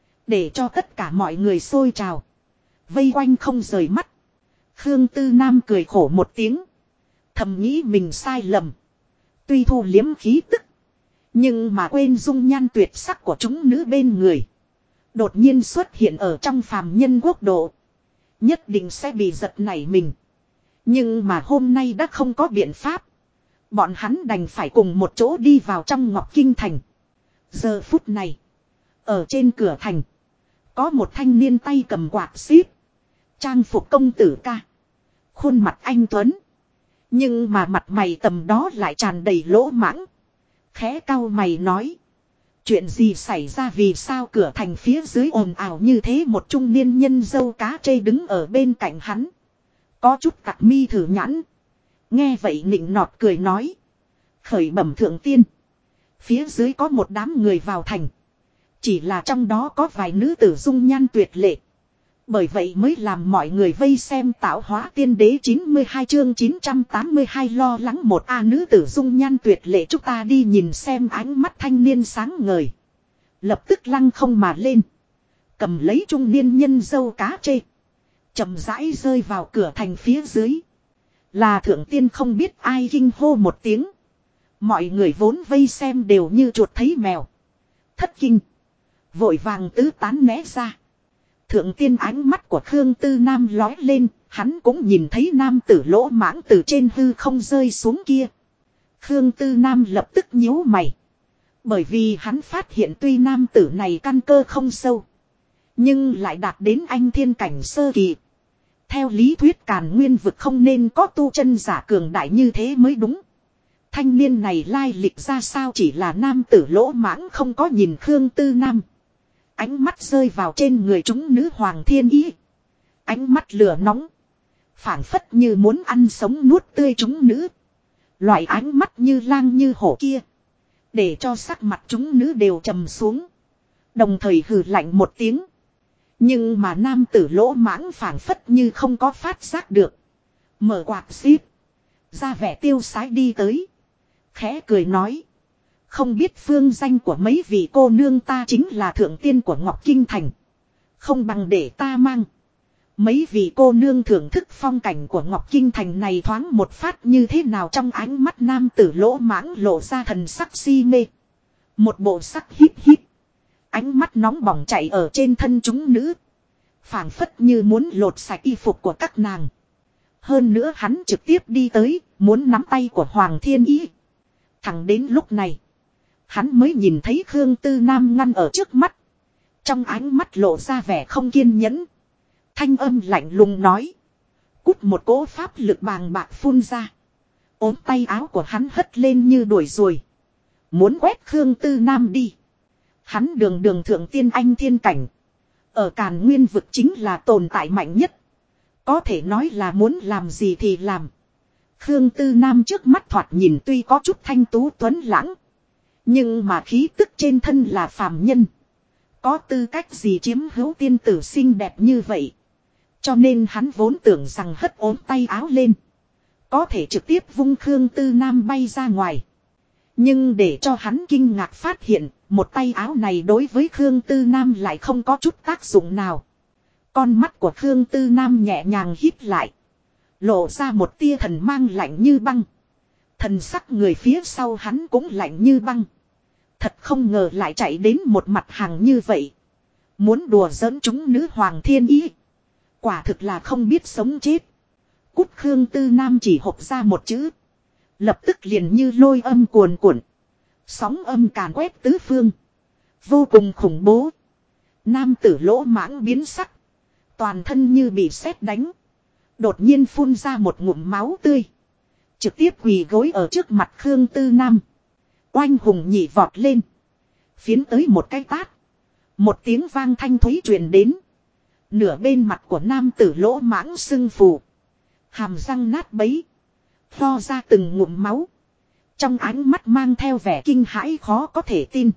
[SPEAKER 1] Để cho tất cả mọi người xôi trào. Vây quanh không rời mắt. Khương Tư Nam cười khổ một tiếng. Thầm nghĩ mình sai lầm. Tuy thu liếm khí tức. Nhưng mà quên dung nhan tuyệt sắc của chúng nữ bên người. Đột nhiên xuất hiện ở trong phàm nhân quốc độ. Nhất định sẽ bị giật nảy mình. Nhưng mà hôm nay đã không có biện pháp. Bọn hắn đành phải cùng một chỗ đi vào trong Ngọc Kinh thành. Giờ phút này. Ở trên cửa thành. Có một thanh niên tay cầm quạt xíp. Trang phục công tử ca. Khuôn mặt anh tuấn. Nhưng mà mặt mày tầm đó lại tràn đầy lỗ mãng. Khẽ cau mày nói. Chuyện gì xảy ra vì sao cửa thành phía dưới ồn ào như thế một trung niên nhân dâu cá trê đứng ở bên cạnh hắn. Có chút tặc mi thử nhãn. Nghe vậy nịnh nọt cười nói. Khởi bẩm thượng tiên. Phía dưới có một đám người vào thành. Chỉ là trong đó có vài nữ tử dung nhan tuyệt lệ. Bởi vậy mới làm mọi người vây xem tạo hóa tiên đế 92 chương 982 lo lắng một nữ tử dung nhan tuyệt lệ chúng ta đi nhìn xem ánh mắt thanh niên sáng ngời. Lập tức lăng không mà lên. Cầm lấy trung niên nhân dâu cá trê. Chậm rãi rơi vào cửa thành phía dưới. Là thượng tiên không biết ai kinh hô một tiếng. Mọi người vốn vây xem đều như chuột thấy mèo. Thất kinh. Vội vàng tứ tán né ra. Thượng tiên ánh mắt của Khương Tư Nam lói lên, hắn cũng nhìn thấy nam tử lỗ mãng từ trên hư không rơi xuống kia. Khương Tư Nam lập tức nhíu mày. Bởi vì hắn phát hiện tuy nam tử này căn cơ không sâu. Nhưng lại đạt đến anh thiên cảnh sơ kỳ. Theo lý thuyết Càn Nguyên vực không nên có tu chân giả cường đại như thế mới đúng. Thanh niên này lai lịch ra sao chỉ là nam tử lỗ mãng không có nhìn Khương Tư Nam. Ánh mắt rơi vào trên người chúng nữ hoàng thiên ý. Ánh mắt lửa nóng. Phảng phất như muốn ăn sống nuốt tươi chúng nữ. Loại ánh mắt như lang như hổ kia. Để cho sắc mặt chúng nữ đều trầm xuống. Đồng thời hừ lạnh một tiếng. Nhưng mà nam tử lỗ mãng phảng phất như không có phát giác được. Mở quạt xíp. Ra vẻ tiêu sái đi tới. Khẽ cười nói. Không biết phương danh của mấy vị cô nương ta chính là thượng tiên của Ngọc Kinh Thành. Không bằng để ta mang. Mấy vị cô nương thưởng thức phong cảnh của Ngọc Kinh Thành này thoáng một phát như thế nào trong ánh mắt nam tử lỗ mãng lộ ra thần sắc si mê. Một bộ sắc hít hít. Ánh mắt nóng bỏng chạy ở trên thân chúng nữ. Phảng phất như muốn lột sạch y phục của các nàng. Hơn nữa hắn trực tiếp đi tới, muốn nắm tay của Hoàng Thiên Ý. Thẳng đến lúc này. Hắn mới nhìn thấy Khương Tư Nam ngăn ở trước mắt. Trong ánh mắt lộ ra vẻ không kiên nhẫn. Thanh âm lạnh lùng nói. Cút một cỗ pháp lực bàng bạc phun ra. Ốm tay áo của hắn hất lên như đuổi ruồi. Muốn quét Khương Tư Nam đi. Hắn đường thượng tiên anh thiên cảnh. Ở Càn Nguyên vực chính là tồn tại mạnh nhất. Có thể nói là muốn làm gì thì làm. Khương Tư Nam trước mắt thoạt nhìn tuy có chút thanh tú tuấn lãng. Nhưng mà khí tức trên thân là phàm nhân. Có tư cách gì chiếm hữu tiên tử xinh đẹp như vậy. Cho nên hắn vốn tưởng rằng hất ốm tay áo lên. Có thể trực tiếp vung Khương Tư Nam bay ra ngoài. Nhưng để cho hắn kinh ngạc phát hiện, một tay áo này đối với Khương Tư Nam lại không có chút tác dụng nào. Con mắt của Khương Tư Nam nhẹ nhàng híp lại. Lộ ra một tia thần mang lạnh như băng. Thần sắc người phía sau hắn cũng lạnh như băng. Thật không ngờ lại chạy đến một mặt hàng như vậy. Muốn đùa giỡn chúng nữ hoàng thiên ý. Quả thực là không biết sống chết. Cút. Khương Tư Nam chỉ hộc ra một chữ. Lập tức liền như lôi âm cuồn cuộn. Sóng âm càn quét tứ phương. Vô cùng khủng bố. Nam tử lỗ mãng biến sắc. Toàn thân như bị sét đánh. Đột nhiên phun ra một ngụm máu tươi. Trực tiếp quỳ gối ở trước mặt Khương Tư Nam. Oanh hùng nhảy vọt lên. Phiến tới một cái tát. Một tiếng vang thanh thúy truyền đến. Nửa bên mặt của nam tử lỗ mãng sưng phù. Hàm răng nát bấy. Pho ra từng ngụm máu. Trong ánh mắt mang theo vẻ kinh hãi khó có thể tin.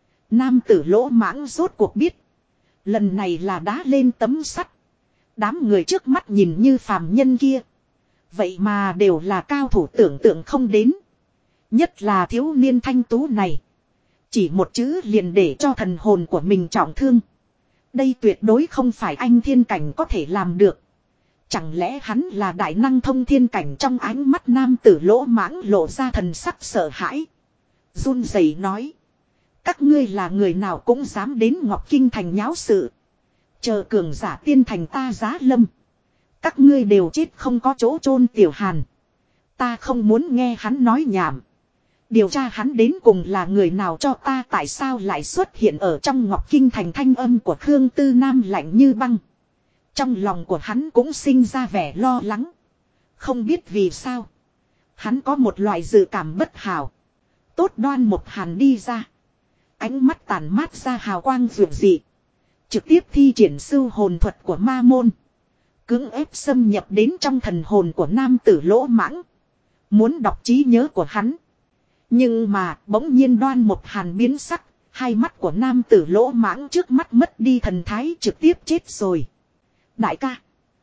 [SPEAKER 1] Nam tử lỗ mãng rốt cuộc biết. Lần này là đá lên tấm sắt. Đám người trước mắt nhìn như phàm nhân kia. Vậy mà đều là cao thủ tưởng tượng không đến. Nhất là thiếu niên thanh tú này. Chỉ một chữ liền để cho thần hồn của mình trọng thương. Đây tuyệt đối không phải anh thiên cảnh có thể làm được. Chẳng lẽ hắn là đại năng thông thiên cảnh? Trong ánh mắt nam tử lỗ mãng lộ ra thần sắc sợ hãi. Run rẩy nói. Các ngươi là người nào cũng dám đến Ngọc Kinh thành nháo sự. Chờ cường giả tiên thành ta giá lâm. Các ngươi đều chết không có chỗ chôn. Tiểu Hàn. Ta không muốn nghe hắn nói nhảm. Điều tra hắn đến cùng là người nào cho ta, tại sao lại xuất hiện ở trong Ngọc Kinh thành. Thanh âm của Khương Tư Nam lạnh như băng. Trong lòng của hắn cũng sinh ra vẻ lo lắng. Không biết vì sao. Hắn có một loại dự cảm bất hảo. Tốt. Đoan Mục Hàn đi ra. Ánh mắt tàn mát ra hào quang dịu dị. Trực tiếp thi triển sưu hồn thuật của ma môn. Cưỡng ép xâm nhập đến trong thần hồn của nam tử lỗ mãng. Muốn đọc trí nhớ của hắn. Nhưng mà bỗng nhiên Đoan Mục Hàn biến sắc. Hai mắt của nam tử lỗ mãng trước mắt mất đi thần thái, trực tiếp chết rồi. Đại ca.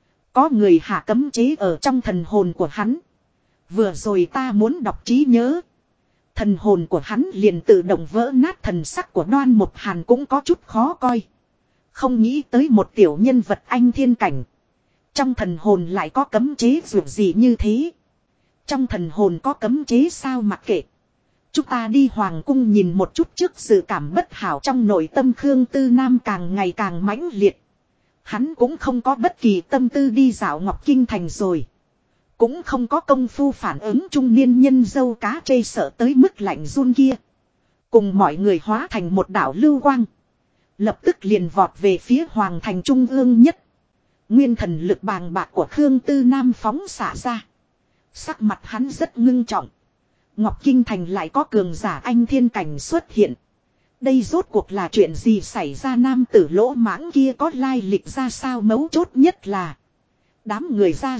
[SPEAKER 1] Có người hạ cấm chế ở trong thần hồn của hắn. Vừa rồi ta muốn đọc trí nhớ. Thần hồn của hắn liền tự động vỡ nát. Thần sắc của Đoan Mục Hàn cũng có chút khó coi. Không nghĩ tới một tiểu nhân vật anh thiên cảnh. Trong thần hồn lại có cấm chế dù gì như thế. Trong thần hồn có cấm chế sao? Mặc kệ. Chúng ta đi hoàng cung nhìn một chút. Trước sự cảm bất hảo trong nội tâm Khương Tư Nam càng ngày càng mãnh liệt. Hắn cũng không có bất kỳ tâm tư đi dạo Ngọc Kinh thành rồi. Cũng không có công phu phản ứng trung niên nhân dâu cá trê sợ tới mức lạnh run kia. Cùng mọi người hóa thành một đảo lưu quang. Lập tức liền vọt về phía hoàng thành trung ương nhất. Nguyên thần lực bàng bạc của Khương Tư Nam phóng xả ra. Sắc mặt hắn rất ngưng trọng. Ngọc Kinh thành lại có cường giả anh thiên cảnh xuất hiện. Đây rốt cuộc là chuyện gì xảy ra? Nam tử lỗ mãng kia có lai lịch ra sao? Mấu chốt nhất là đám người ra.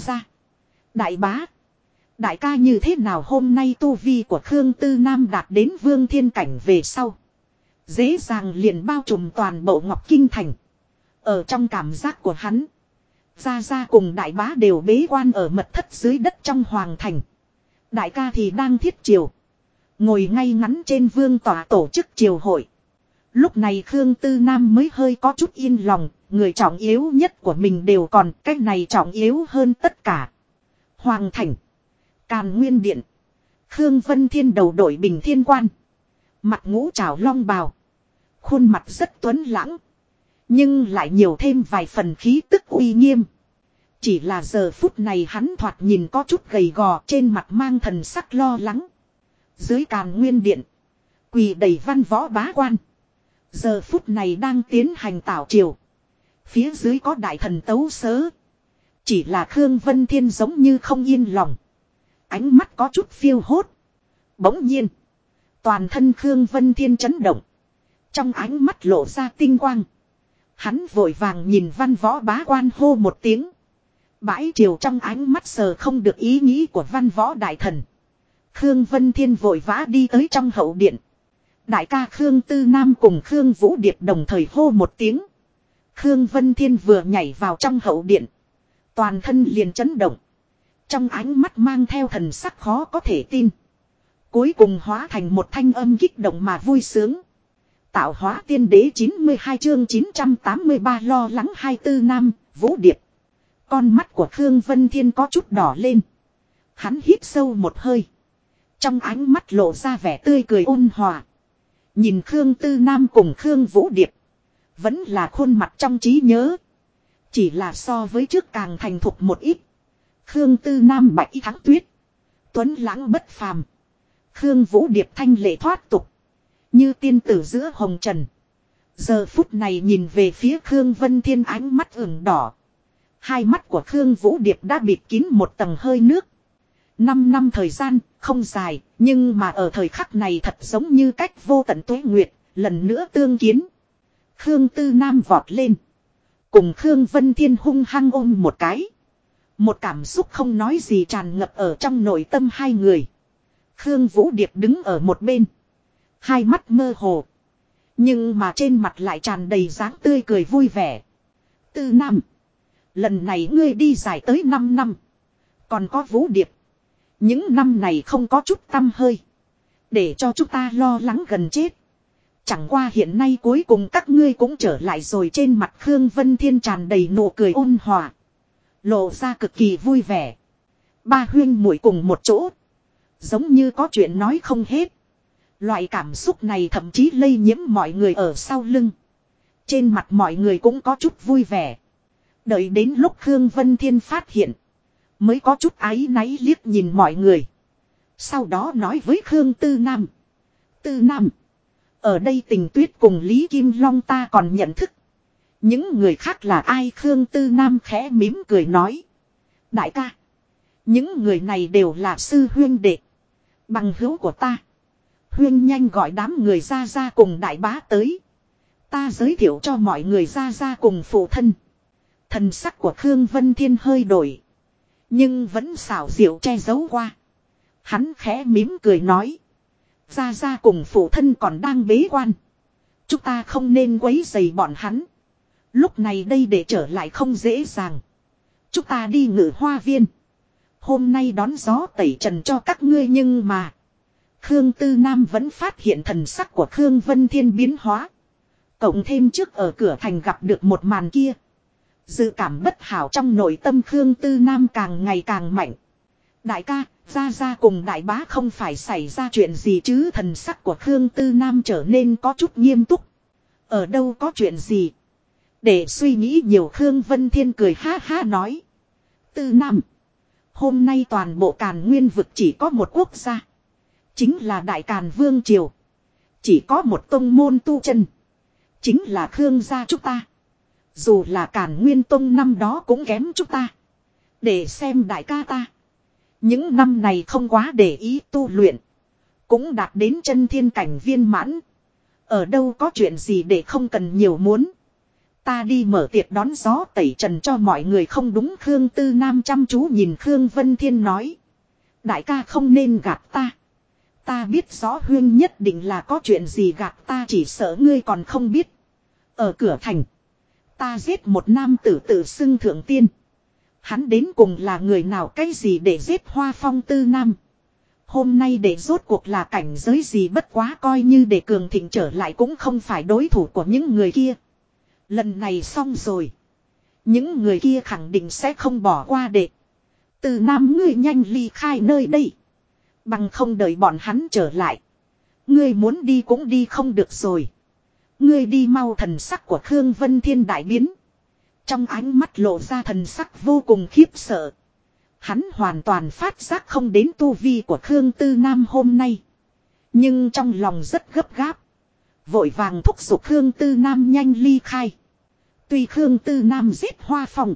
[SPEAKER 1] Đại bá. Đại ca như thế nào? Hôm nay tu vi của Khương Tư Nam đạt đến vương thiên cảnh về sau. Dễ dàng liền bao trùm toàn bộ Ngọc Kinh thành. Ở trong cảm giác của hắn. Ra cùng đại bá đều bế quan ở mật thất dưới đất trong hoàng thành. Đại ca thì đang thiết triều. Ngồi ngay ngắn trên vương tòa tổ chức triều hội. Lúc này Khương Tư Nam mới hơi có chút yên lòng. Người trọng yếu nhất của mình đều còn. Cái này trọng yếu hơn tất cả. Hoàng thành. Càn Nguyên điện. Khương Vân Thiên đầu đội bình thiên quan. Mặt ngũ trảo long bào. Khuôn mặt rất tuấn lãng. Nhưng lại nhiều thêm vài phần khí tức uy nghiêm. Chỉ là giờ phút này hắn thoạt nhìn có chút gầy gò, trên mặt mang thần sắc lo lắng. Dưới Càn Nguyên điện. Quỳ đầy văn võ bá quan. Giờ phút này đang tiến hành tảo triều. Phía dưới có đại thần tấu sớ. Chỉ là Khương Vân Thiên giống như không yên lòng. Ánh mắt có chút phiêu hốt. Bỗng nhiên. Toàn thân Khương Vân Thiên chấn động. Trong ánh mắt lộ ra tinh quang. Hắn vội vàng nhìn văn võ bá quan hô một tiếng. Bãi triều trong ánh mắt sờ không được ý nghĩ của văn võ đại thần. Khương Vân Thiên vội vã đi tới trong hậu điện. Đại ca Khương Tư Nam cùng Khương Vũ Điệp đồng thời hô một tiếng. Khương Vân Thiên vừa nhảy vào trong hậu điện. Toàn thân liền chấn động. Trong ánh mắt mang theo thần sắc khó có thể tin. Cuối cùng hóa thành một thanh âm kích động mà vui sướng. Tạo hóa tiên đế 92 chương 983 lo lắng 24 năm, Vũ Điệp. Con mắt của Khương Vân Thiên có chút đỏ lên. Hắn hít sâu một hơi. Trong ánh mắt lộ ra vẻ tươi cười ôn hòa. Nhìn Khương Tư Nam cùng Khương Vũ Điệp. Vẫn là khuôn mặt trong trí nhớ. Chỉ là so với trước càng thành thục một ít. Khương Tư Nam bạch thắng tuyết. Tuấn lãng bất phàm. Khương Vũ Điệp thanh lệ thoát tục. Như tiên tử giữa hồng trần. Giờ phút này nhìn về phía Khương Vân Thiên ánh mắt ửng đỏ. Hai mắt của Khương Vũ Điệp đã bịt kín một tầng hơi nước. 5 năm thời gian, không dài, nhưng mà ở thời khắc này thật giống như cách vô tận tuế nguyệt, lần nữa tương kiến. Khương Tư Nam vọt lên. Cùng Khương Vân Thiên hung hăng ôm một cái. Một cảm xúc không nói gì tràn ngập ở trong nội tâm hai người. Khương Vũ Điệp đứng ở một bên. Hai mắt mơ hồ. Nhưng mà trên mặt lại tràn đầy dáng tươi cười vui vẻ. Tư Nam. Lần này ngươi đi dài tới 5 năm. Còn có Vũ Điệp. Những năm này không có chút tâm hơi. Để cho chúng ta lo lắng gần chết. Chẳng qua hiện nay cuối cùng các ngươi cũng trở lại rồi. Trên mặt Khương Vân Thiên tràn đầy nụ cười ôn hòa. Lộ ra cực kỳ vui vẻ. Ba huyên muội cùng một chỗ. Giống như có chuyện nói không hết. Loại cảm xúc này thậm chí lây nhiễm mọi người ở sau lưng. Trên mặt mọi người cũng có chút vui vẻ. Đợi đến lúc Khương Vân Thiên phát hiện. Mới có chút áy náy liếc nhìn mọi người. Sau đó nói với Khương Tư Nam. Tư Nam. Ở đây Tình Tuyết cùng Lý Kim Long ta còn nhận thức. Những người khác là ai? Khương Tư Nam khẽ mỉm cười nói. Đại ca. Những người này đều là sư huyên đệ. Bằng hữu của ta. Huyên nhanh gọi đám người ra cùng đại bá tới. Ta giới thiệu cho mọi người ra cùng phụ thân. Thần sắc của Khương Vân Thiên hơi đổi. Nhưng vẫn xảo diệu che giấu qua. Hắn khẽ mỉm cười nói. Ra cùng phụ thân còn đang bế quan. Chúng ta không nên quấy rầy bọn hắn. Lúc này đây để trở lại không dễ dàng. Chúng ta đi Ngự Hoa Viên. Hôm nay đón gió tẩy trần cho các ngươi nhưng mà. Khương Tư Nam vẫn phát hiện thần sắc của Khương Vân Thiên biến hóa. Cộng thêm trước ở cửa thành gặp được một màn kia. Dự cảm bất hảo trong nội tâm Khương Tư Nam càng ngày càng mạnh. Đại ca, ra cùng đại bá không phải xảy ra chuyện gì chứ? Thần sắc của Khương Tư Nam trở nên có chút nghiêm túc. Ở đâu có chuyện gì? Để suy nghĩ nhiều Khương Vân Thiên cười ha ha nói. Tư Nam. Hôm nay toàn bộ Càn Nguyên vực chỉ có một quốc gia. Chính là Đại Càn Vương Triều. Chỉ có một tông môn tu chân. Chính là Khương gia chúng ta. Dù là Càn Nguyên Tông năm đó cũng kém chúng ta. Để xem đại ca ta. Những năm này không quá để ý tu luyện. Cũng đạt đến chân thiên cảnh viên mãn. Ở đâu có chuyện gì để không cần nhiều muốn. Ta đi mở tiệc đón gió tẩy trần cho mọi người không đúng? Khương Tư Nam chăm chú nhìn Khương Vân Thiên nói. Đại ca không nên gạt ta. Ta biết rõ huyên nhất định là có chuyện gì gạt ta, chỉ sợ ngươi còn không biết. Ở cửa thành. Ta giết một nam tử tự xưng thượng tiên. Hắn đến cùng là người nào cái gì để giết Hoa Phong Tư Nam. Hôm nay để rốt cuộc là cảnh giới gì, bất quá coi như để cường thịnh trở lại cũng không phải đối thủ của những người kia. Lần này xong rồi. Những người kia khẳng định sẽ không bỏ qua để. Tư Nam ngươi nhanh ly khai nơi đây. Bằng không đợi bọn hắn trở lại. Ngươi muốn đi cũng đi không được rồi. Ngươi đi mau. Thần sắc của Khương Vân Thiên đại biến. Trong ánh mắt lộ ra thần sắc vô cùng khiếp sợ. Hắn hoàn toàn phát giác không đến tu vi của Khương Tư Nam hôm nay. Nhưng trong lòng rất gấp gáp. Vội vàng thúc giục Khương Tư Nam nhanh ly khai. Tuy Khương Tư Nam giết Hoa Phong.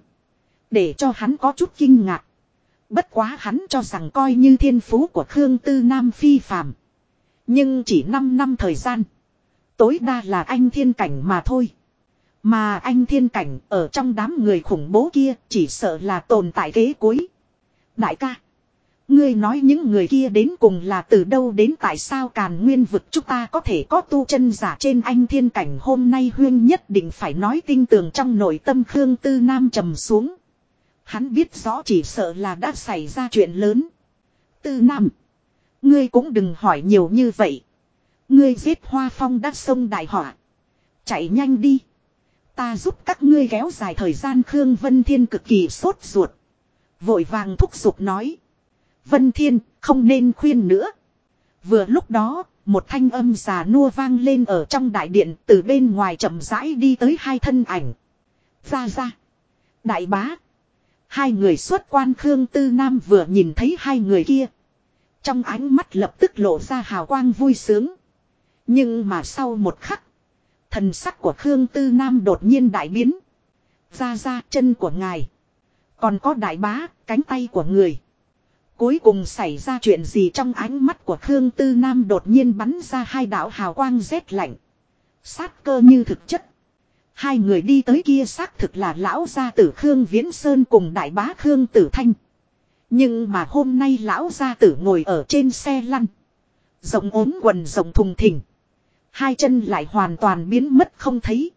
[SPEAKER 1] Để cho hắn có chút kinh ngạc. Bất quá hắn cho rằng coi như thiên phú của Khương Tư Nam phi phàm. Nhưng chỉ 5 năm thời gian. Tối đa là anh thiên cảnh mà thôi. Mà anh thiên cảnh ở trong đám người khủng bố kia chỉ sợ là tồn tại kế cuối. Đại ca. Ngươi nói những người kia đến cùng là từ đâu đến, tại sao Càn Nguyên vực chúng ta có thể có tu chân giả trên anh thiên cảnh. Hôm nay Huyên nhất định phải nói tinh tường. Trong nội tâm Khương Tư Nam trầm xuống. Hắn biết rõ chỉ sợ là đã xảy ra chuyện lớn. Tư Nam. Ngươi cũng đừng hỏi nhiều như vậy. Ngươi giết Hoa Phong đã xông đại họa. Chạy nhanh đi. Ta giúp các ngươi kéo dài thời gian. Khương Vân Thiên cực kỳ sốt ruột. Vội vàng thúc giục nói. Vân Thiên, không nên khuyên nữa. Vừa lúc đó, một thanh âm già nua vang lên ở trong đại điện, từ bên ngoài chậm rãi đi tới hai thân ảnh. Ra. Đại bá. Hai người xuất quan. Khương Tư Nam vừa nhìn thấy hai người kia. Trong ánh mắt lập tức lộ ra hào quang vui sướng. Nhưng mà sau một khắc, thần sắc của Khương Tư Nam đột nhiên đại biến. Ra chân của ngài. Còn có đại bá, cánh tay của người. Cuối cùng xảy ra chuyện gì? Trong ánh mắt của Khương Tư Nam đột nhiên bắn ra hai đạo hào quang rét lạnh. Sát cơ như thực chất. Hai người đi tới kia xác thực là lão gia tử Khương Viễn Sơn cùng đại bá Khương Tử Thanh. Nhưng mà hôm nay lão gia tử ngồi ở trên xe lăn. Rộng ốm quần rộng thùng thình. Hai chân lại hoàn toàn biến mất không thấy.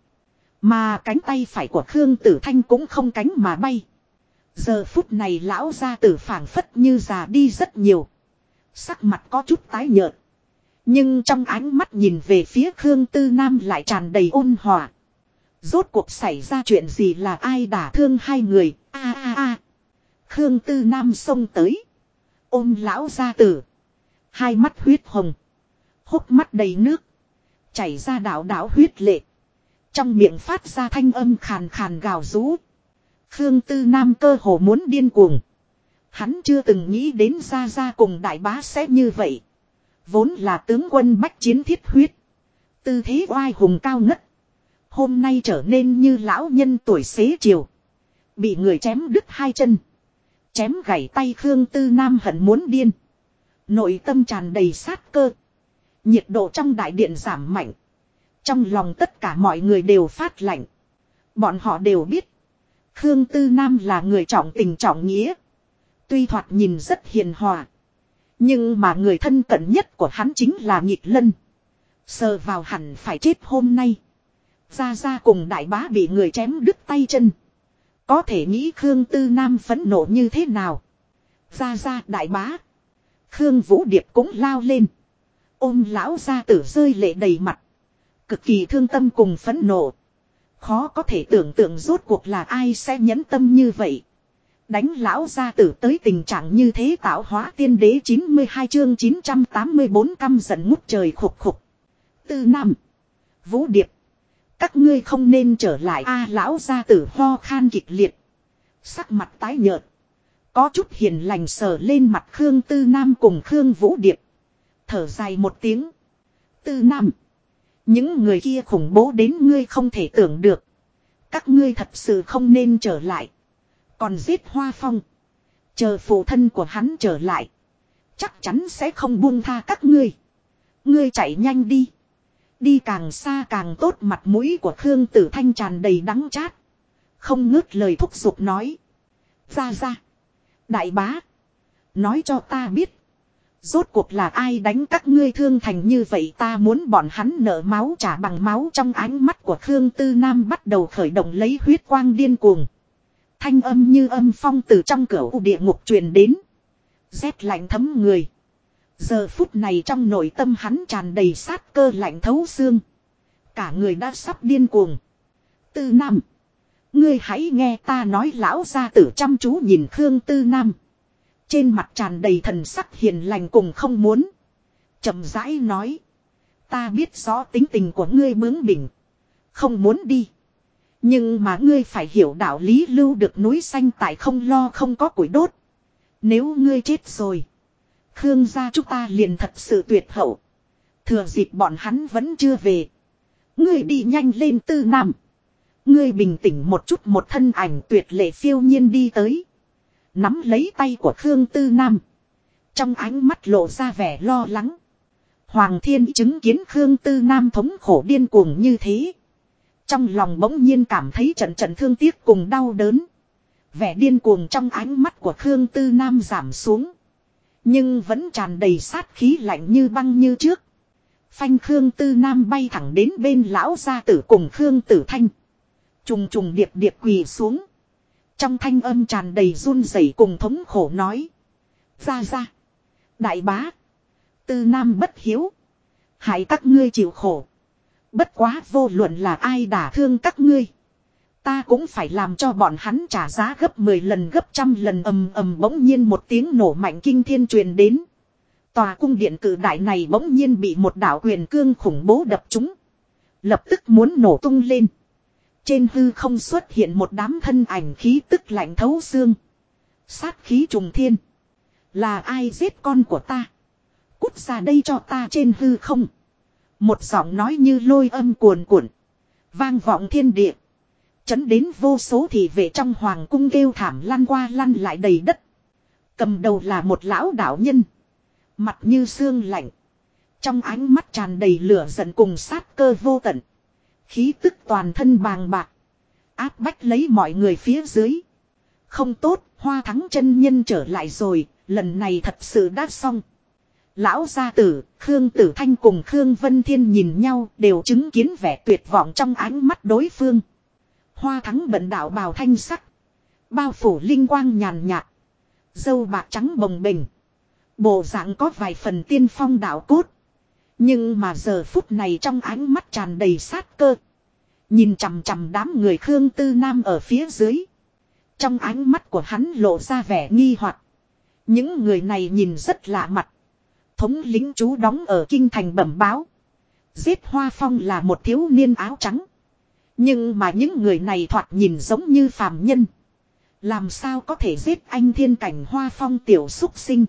[SPEAKER 1] Mà cánh tay phải của Khương Tử Thanh cũng không cánh mà bay. Giờ phút này lão gia tử phảng phất như già đi rất nhiều. Sắc mặt có chút tái nhợt. Nhưng trong ánh mắt nhìn về phía Khương Tư Nam lại tràn đầy ôn hòa. Rốt cuộc xảy ra chuyện gì, là ai đả thương hai người? A. Khương Tư Nam xông tới. Ôm lão gia tử. Hai mắt huyết hồng. Hốc mắt đầy nước. Chảy ra đạo huyết lệ. Trong miệng phát ra thanh âm khàn khàn gào rú. Khương Tư Nam cơ hồ muốn điên cuồng. Hắn chưa từng nghĩ đến Gia cùng đại bá sẽ như vậy. Vốn là tướng quân bách chiến thiết huyết. Tư thế oai hùng cao ngất. Hôm nay trở nên như lão nhân tuổi xế chiều. Bị người chém đứt hai chân. Chém gãy tay. Khương Tư Nam hận muốn điên. Nội tâm tràn đầy sát cơ. Nhiệt độ trong đại điện giảm mạnh. Trong lòng tất cả mọi người đều phát lạnh. Bọn họ đều biết. Khương Tư Nam là người trọng tình trọng nghĩa. Tuy thoạt nhìn rất hiền hòa. Nhưng mà người thân cận nhất của hắn chính là Nhịp Lân. Sờ vào hẳn phải chết hôm nay. Gia cùng đại bá bị người chém đứt tay chân. Có thể nghĩ Khương Tư Nam phẫn nộ như thế nào. Gia đại bá. Khương Vũ Điệp cũng lao lên. Ôm lão gia tử rơi lệ đầy mặt. Cực kỳ thương tâm cùng phẫn nộ. Khó có thể tưởng tượng rốt cuộc là ai sẽ nhẫn tâm như vậy. Đánh lão gia tử tới tình trạng như thế. Tạo hóa tiên đế 92 chương 984 căm giận ngút trời khục khục. Tư Nam. Vũ Điệp. Các ngươi không nên trở lại. Lão gia tử ho khan kịch liệt. Sắc mặt tái nhợt. Có chút hiền lành sờ lên mặt Khương Tư Nam cùng Khương Vũ Điệp. Thở dài một tiếng. Tư Nam. Những người kia khủng bố đến ngươi không thể tưởng được. Các ngươi thật sự không nên trở lại. Còn giết Hoa Phong. Chờ phụ thân của hắn trở lại. Chắc chắn sẽ không buông tha các ngươi. Ngươi chạy nhanh đi. Đi càng xa càng tốt. Mặt mũi của Khương Tử Thanh tràn đầy đắng chát. Không ngớt lời thúc giục nói. Ra. Đại bá. Nói cho ta biết. Rốt cuộc là ai đánh các ngươi thương thành như vậy, ta muốn bọn hắn nợ máu trả bằng máu. Trong ánh mắt của Khương Tư Nam bắt đầu khởi động lấy huyết quang điên cuồng. Thanh âm như âm phong từ trong cửa địa ngục truyền đến. Rét lạnh thấm người. Giờ phút này trong nội tâm hắn tràn đầy sát cơ lạnh thấu xương. Cả người đã sắp điên cuồng. Tư Nam. Ngươi hãy nghe ta nói. Lão gia tử chăm chú nhìn Khương Tư Nam. Trên mặt tràn đầy thần sắc hiền lành cùng không muốn. Chậm rãi nói. Ta biết rõ tính tình của ngươi bướng bỉnh. Không muốn đi. Nhưng mà ngươi phải hiểu đạo lý, lưu được núi xanh tại không lo không có củi đốt. Nếu ngươi chết rồi. Khương gia chúng ta liền thật sự tuyệt hậu. Thừa dịp bọn hắn vẫn chưa về. Ngươi đi nhanh lên. Tư Nam. Ngươi bình tĩnh một chút. Một thân ảnh tuyệt lệ phiêu nhiên đi tới. Nắm lấy tay của Khương Tư Nam. Trong ánh mắt lộ ra vẻ lo lắng. Hoàng Thiên chứng kiến Khương Tư Nam thống khổ điên cuồng như thế. trong lòng bỗng nhiên cảm thấy trận trận thương tiếc cùng đau đớn. Vẻ điên cuồng trong ánh mắt của Khương Tư Nam giảm xuống. Nhưng vẫn tràn đầy sát khí lạnh như băng như trước. Phanh Khương Tư Nam bay thẳng đến bên lão gia tử cùng Khương Tử Thanh. Trùng trùng điệp điệp quỳ xuống. Trong thanh âm tràn đầy run rẩy cùng thống khổ nói. Ra. Đại bá. Tư Nam bất hiếu. Hãy các ngươi chịu khổ. Bất quá vô luận là ai đả thương các ngươi. Ta cũng phải làm cho bọn hắn trả giá gấp 10 lần gấp trăm lần. Ầm bỗng nhiên một tiếng nổ mạnh kinh thiên truyền đến. Tòa cung điện cự đại này bỗng nhiên bị một đạo quyền cương khủng bố đập trúng. Lập tức muốn nổ tung lên. Trên hư không xuất hiện một đám thân ảnh khí tức lạnh thấu xương. Sát khí trùng thiên. Là ai giết con của ta? Cút ra đây cho ta trên hư không. Một giọng nói như lôi âm cuồn cuộn. Vang vọng thiên địa. Chấn đến vô số thị vệ trong hoàng cung kêu thảm lăn qua lăn lại đầy đất. Cầm đầu là một lão đạo nhân. Mặt như xương lạnh. Trong ánh mắt tràn đầy lửa giận cùng sát cơ vô tận. Khí tức toàn thân bàng bạc. Áp bách lấy mọi người phía dưới. Không tốt, Hoa Thắng chân nhân trở lại rồi, lần này thật sự đã xong. Lão gia tử, Khương Tử Thanh cùng Khương Vân Thiên nhìn nhau đều chứng kiến vẻ tuyệt vọng trong ánh mắt đối phương. Hoa Thắng bận đạo bào thanh sắc. Bao phủ linh quang nhàn nhạt. Dâu bạc trắng bồng bềnh. Bộ dạng có vài phần tiên phong đạo cốt. Nhưng mà giờ phút này trong ánh mắt tràn đầy sát cơ. Nhìn chằm chằm đám người Khương Tư Nam ở phía dưới. Trong ánh mắt của hắn lộ ra vẻ nghi hoặc. Những người này nhìn rất lạ mặt. Thống lính chú đóng ở kinh thành bẩm báo. Giết Hoa Phong là một thiếu niên áo trắng. Nhưng mà những người này thoạt nhìn giống như phàm nhân. Làm sao có thể giết anh thiên cảnh Hoa Phong tiểu xúc sinh.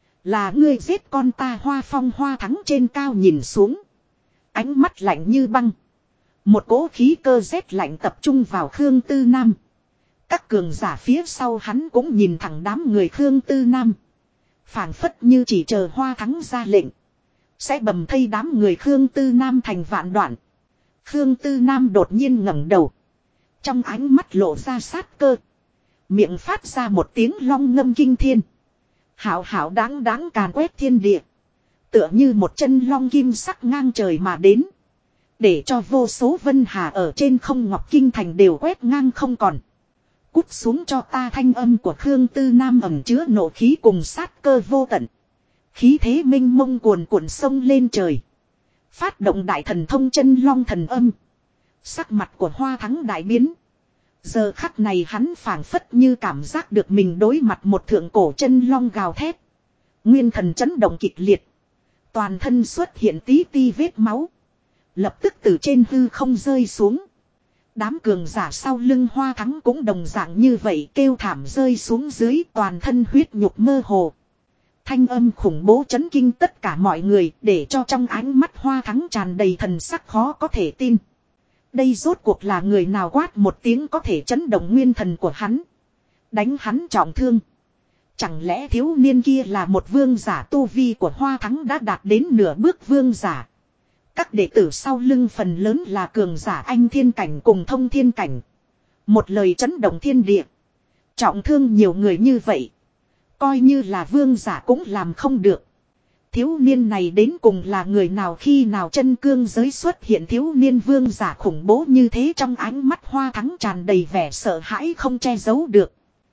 [SPEAKER 1] Là ngươi giết con ta Hoa Phong. Hoa Thắng trên cao nhìn xuống. Ánh mắt lạnh như băng. Một cỗ khí cơ rét lạnh tập trung vào Khương Tư Nam. Các cường giả phía sau hắn cũng nhìn thẳng đám người Khương Tư Nam. Phảng phất như chỉ chờ Hoa Thắng ra lệnh. Sẽ bầm thây đám người Khương Tư Nam thành vạn đoạn. Khương Tư Nam đột nhiên ngẩng đầu. Trong ánh mắt lộ ra sát cơ. Miệng phát ra một tiếng long ngâm kinh thiên. Hảo hảo đáng đáng càn quét thiên địa. Tựa như một chân long kim sắc ngang trời mà đến. Để cho vô số vân hà ở trên không ngọc kinh thành đều quét ngang không còn. Cút xuống cho ta. Thanh âm của Khương Tư Nam ẩn chứa nộ khí cùng sát cơ vô tận. Khí thế minh mông cuồn cuộn sông lên trời. Phát động đại thần thông chân long thần âm. Sắc mặt của Hoa Thắng đại biến. Giờ khắc này hắn phảng phất như cảm giác được mình đối mặt một thượng cổ chân long gào thét. Nguyên thần chấn động kịch liệt. Toàn thân xuất hiện tí ti vết máu. Lập tức từ trên hư không rơi xuống. Đám cường giả sau lưng Hoa Thắng cũng đồng dạng như vậy, kêu thảm rơi xuống dưới, toàn thân huyết nhục mơ hồ. Thanh âm khủng bố chấn kinh tất cả mọi người, để cho trong ánh mắt Hoa Thắng tràn đầy thần sắc khó có thể tin. Đây rốt cuộc là người nào quát một tiếng có thể chấn động nguyên thần của hắn. Đánh hắn trọng thương. Chẳng lẽ thiếu niên kia là một vương giả? Tu vi của Hoa Thắng đã đạt đến nửa bước vương giả. Các đệ tử sau lưng phần lớn là cường giả anh thiên cảnh cùng thông thiên cảnh. Một lời chấn động thiên địa. Trọng thương nhiều người như vậy. Coi như là vương giả cũng làm không được. Thiếu niên này đến cùng là người nào? Khi nào chân cương giới xuất hiện thiếu niên vương giả khủng bố như thế? Trong ánh mắt Hoa Thắng tràn đầy vẻ sợ hãi không che giấu được.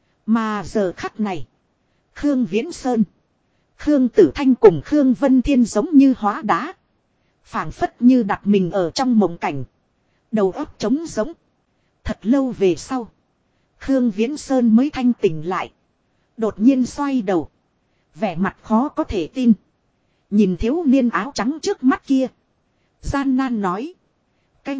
[SPEAKER 1] Mà giờ khắc này, Khương Viễn Sơn, Khương Tử Thanh cùng Khương Vân Thiên giống như hóa đá. Phảng phất như đặt mình ở trong mộng cảnh. Đầu óc trống rỗng. Thật lâu về sau, Khương Viễn Sơn mới thanh tỉnh lại. Đột nhiên xoay đầu. Vẻ mặt khó có thể tin. Nhìn thiếu niên áo trắng trước mắt kia. Gian nan nói. Cái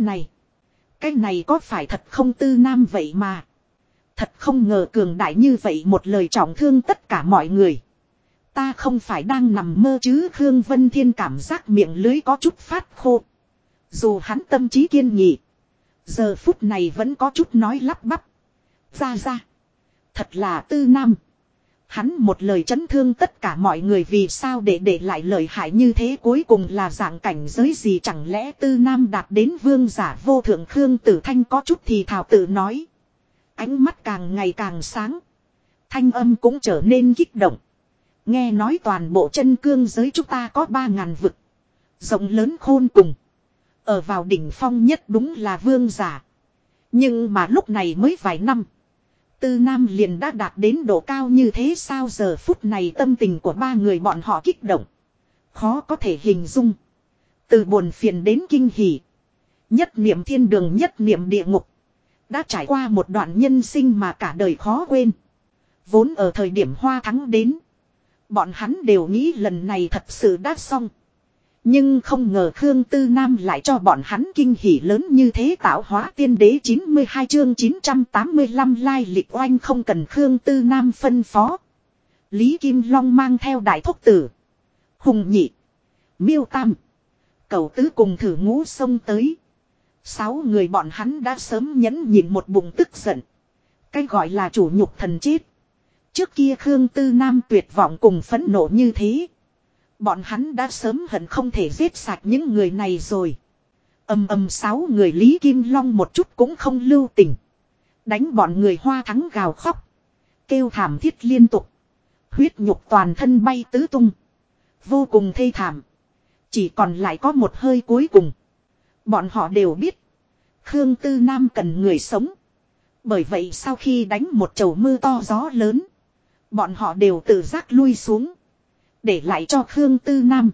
[SPEAKER 1] này có phải thật không? Tư Nam vậy mà. Thật không ngờ cường đại như vậy, một lời trọng thương tất cả mọi người. Ta không phải đang nằm mơ chứ? Khương Vân Thiên cảm giác miệng lưới có chút phát khô. Dù hắn tâm trí kiên nghị, giờ phút này vẫn có chút nói lắp bắp. Ra. Thật là Tư Nam. Hắn một lời chấn thương tất cả mọi người vì sao để lại lời hại như thế cuối cùng là dạng cảnh giới gì chẳng lẽ Tư Nam đạt đến vương giả vô thượng Khương Tử Thanh có chút thì thào tự nói. Ánh mắt càng ngày càng sáng. Thanh âm cũng trở nên kích động. Nghe nói toàn bộ chân cương giới chúng ta có 3.000 vực. Rộng lớn khôn cùng. Ở vào đỉnh phong nhất đúng là vương giả. Nhưng mà lúc này mới vài năm. Tư Nam liền đã đạt đến độ cao như thế sao giờ phút này tâm tình của ba người bọn họ kích động. Khó có thể hình dung. Từ buồn phiền đến kinh hỉ. Nhất niệm thiên đường nhất niệm địa ngục. Đã trải qua một đoạn nhân sinh mà cả đời khó quên. Vốn ở thời điểm Hoa Thắng đến. Bọn hắn đều nghĩ lần này thật sự đã xong. Nhưng không ngờ Khương Tư Nam lại cho bọn hắn kinh hỉ lớn như thế tạo hóa tiên đế 92 chương 985 lai lịch oanh không cần Khương Tư Nam phân phó. Lý Kim Long mang theo đại thúc tử. Hùng Nhị. Miêu Tam. Cẩu Tứ cùng Thử Ngũ xông tới. 6 người bọn hắn đã sớm nhẫn nhịn một bụng tức giận. Cái gọi là chủ nhục thần chết. Trước kia Khương Tư Nam tuyệt vọng cùng phẫn nộ như thế. Bọn hắn đã sớm hận không thể giết sạch những người này rồi. Ầm 6 người Lý Kim Long một chút cũng không lưu tình. Đánh bọn người Hoa Thắng gào khóc. Kêu thảm thiết liên tục. Huyết nhục toàn thân bay tứ tung. Vô cùng thê thảm. Chỉ còn lại có một hơi cuối cùng. Bọn họ đều biết. Khương Tư Nam cần người sống. Bởi vậy sau khi đánh một chầu mưa to gió lớn. Bọn họ đều tự giác lui xuống. Để lại cho Khương Tư Nam.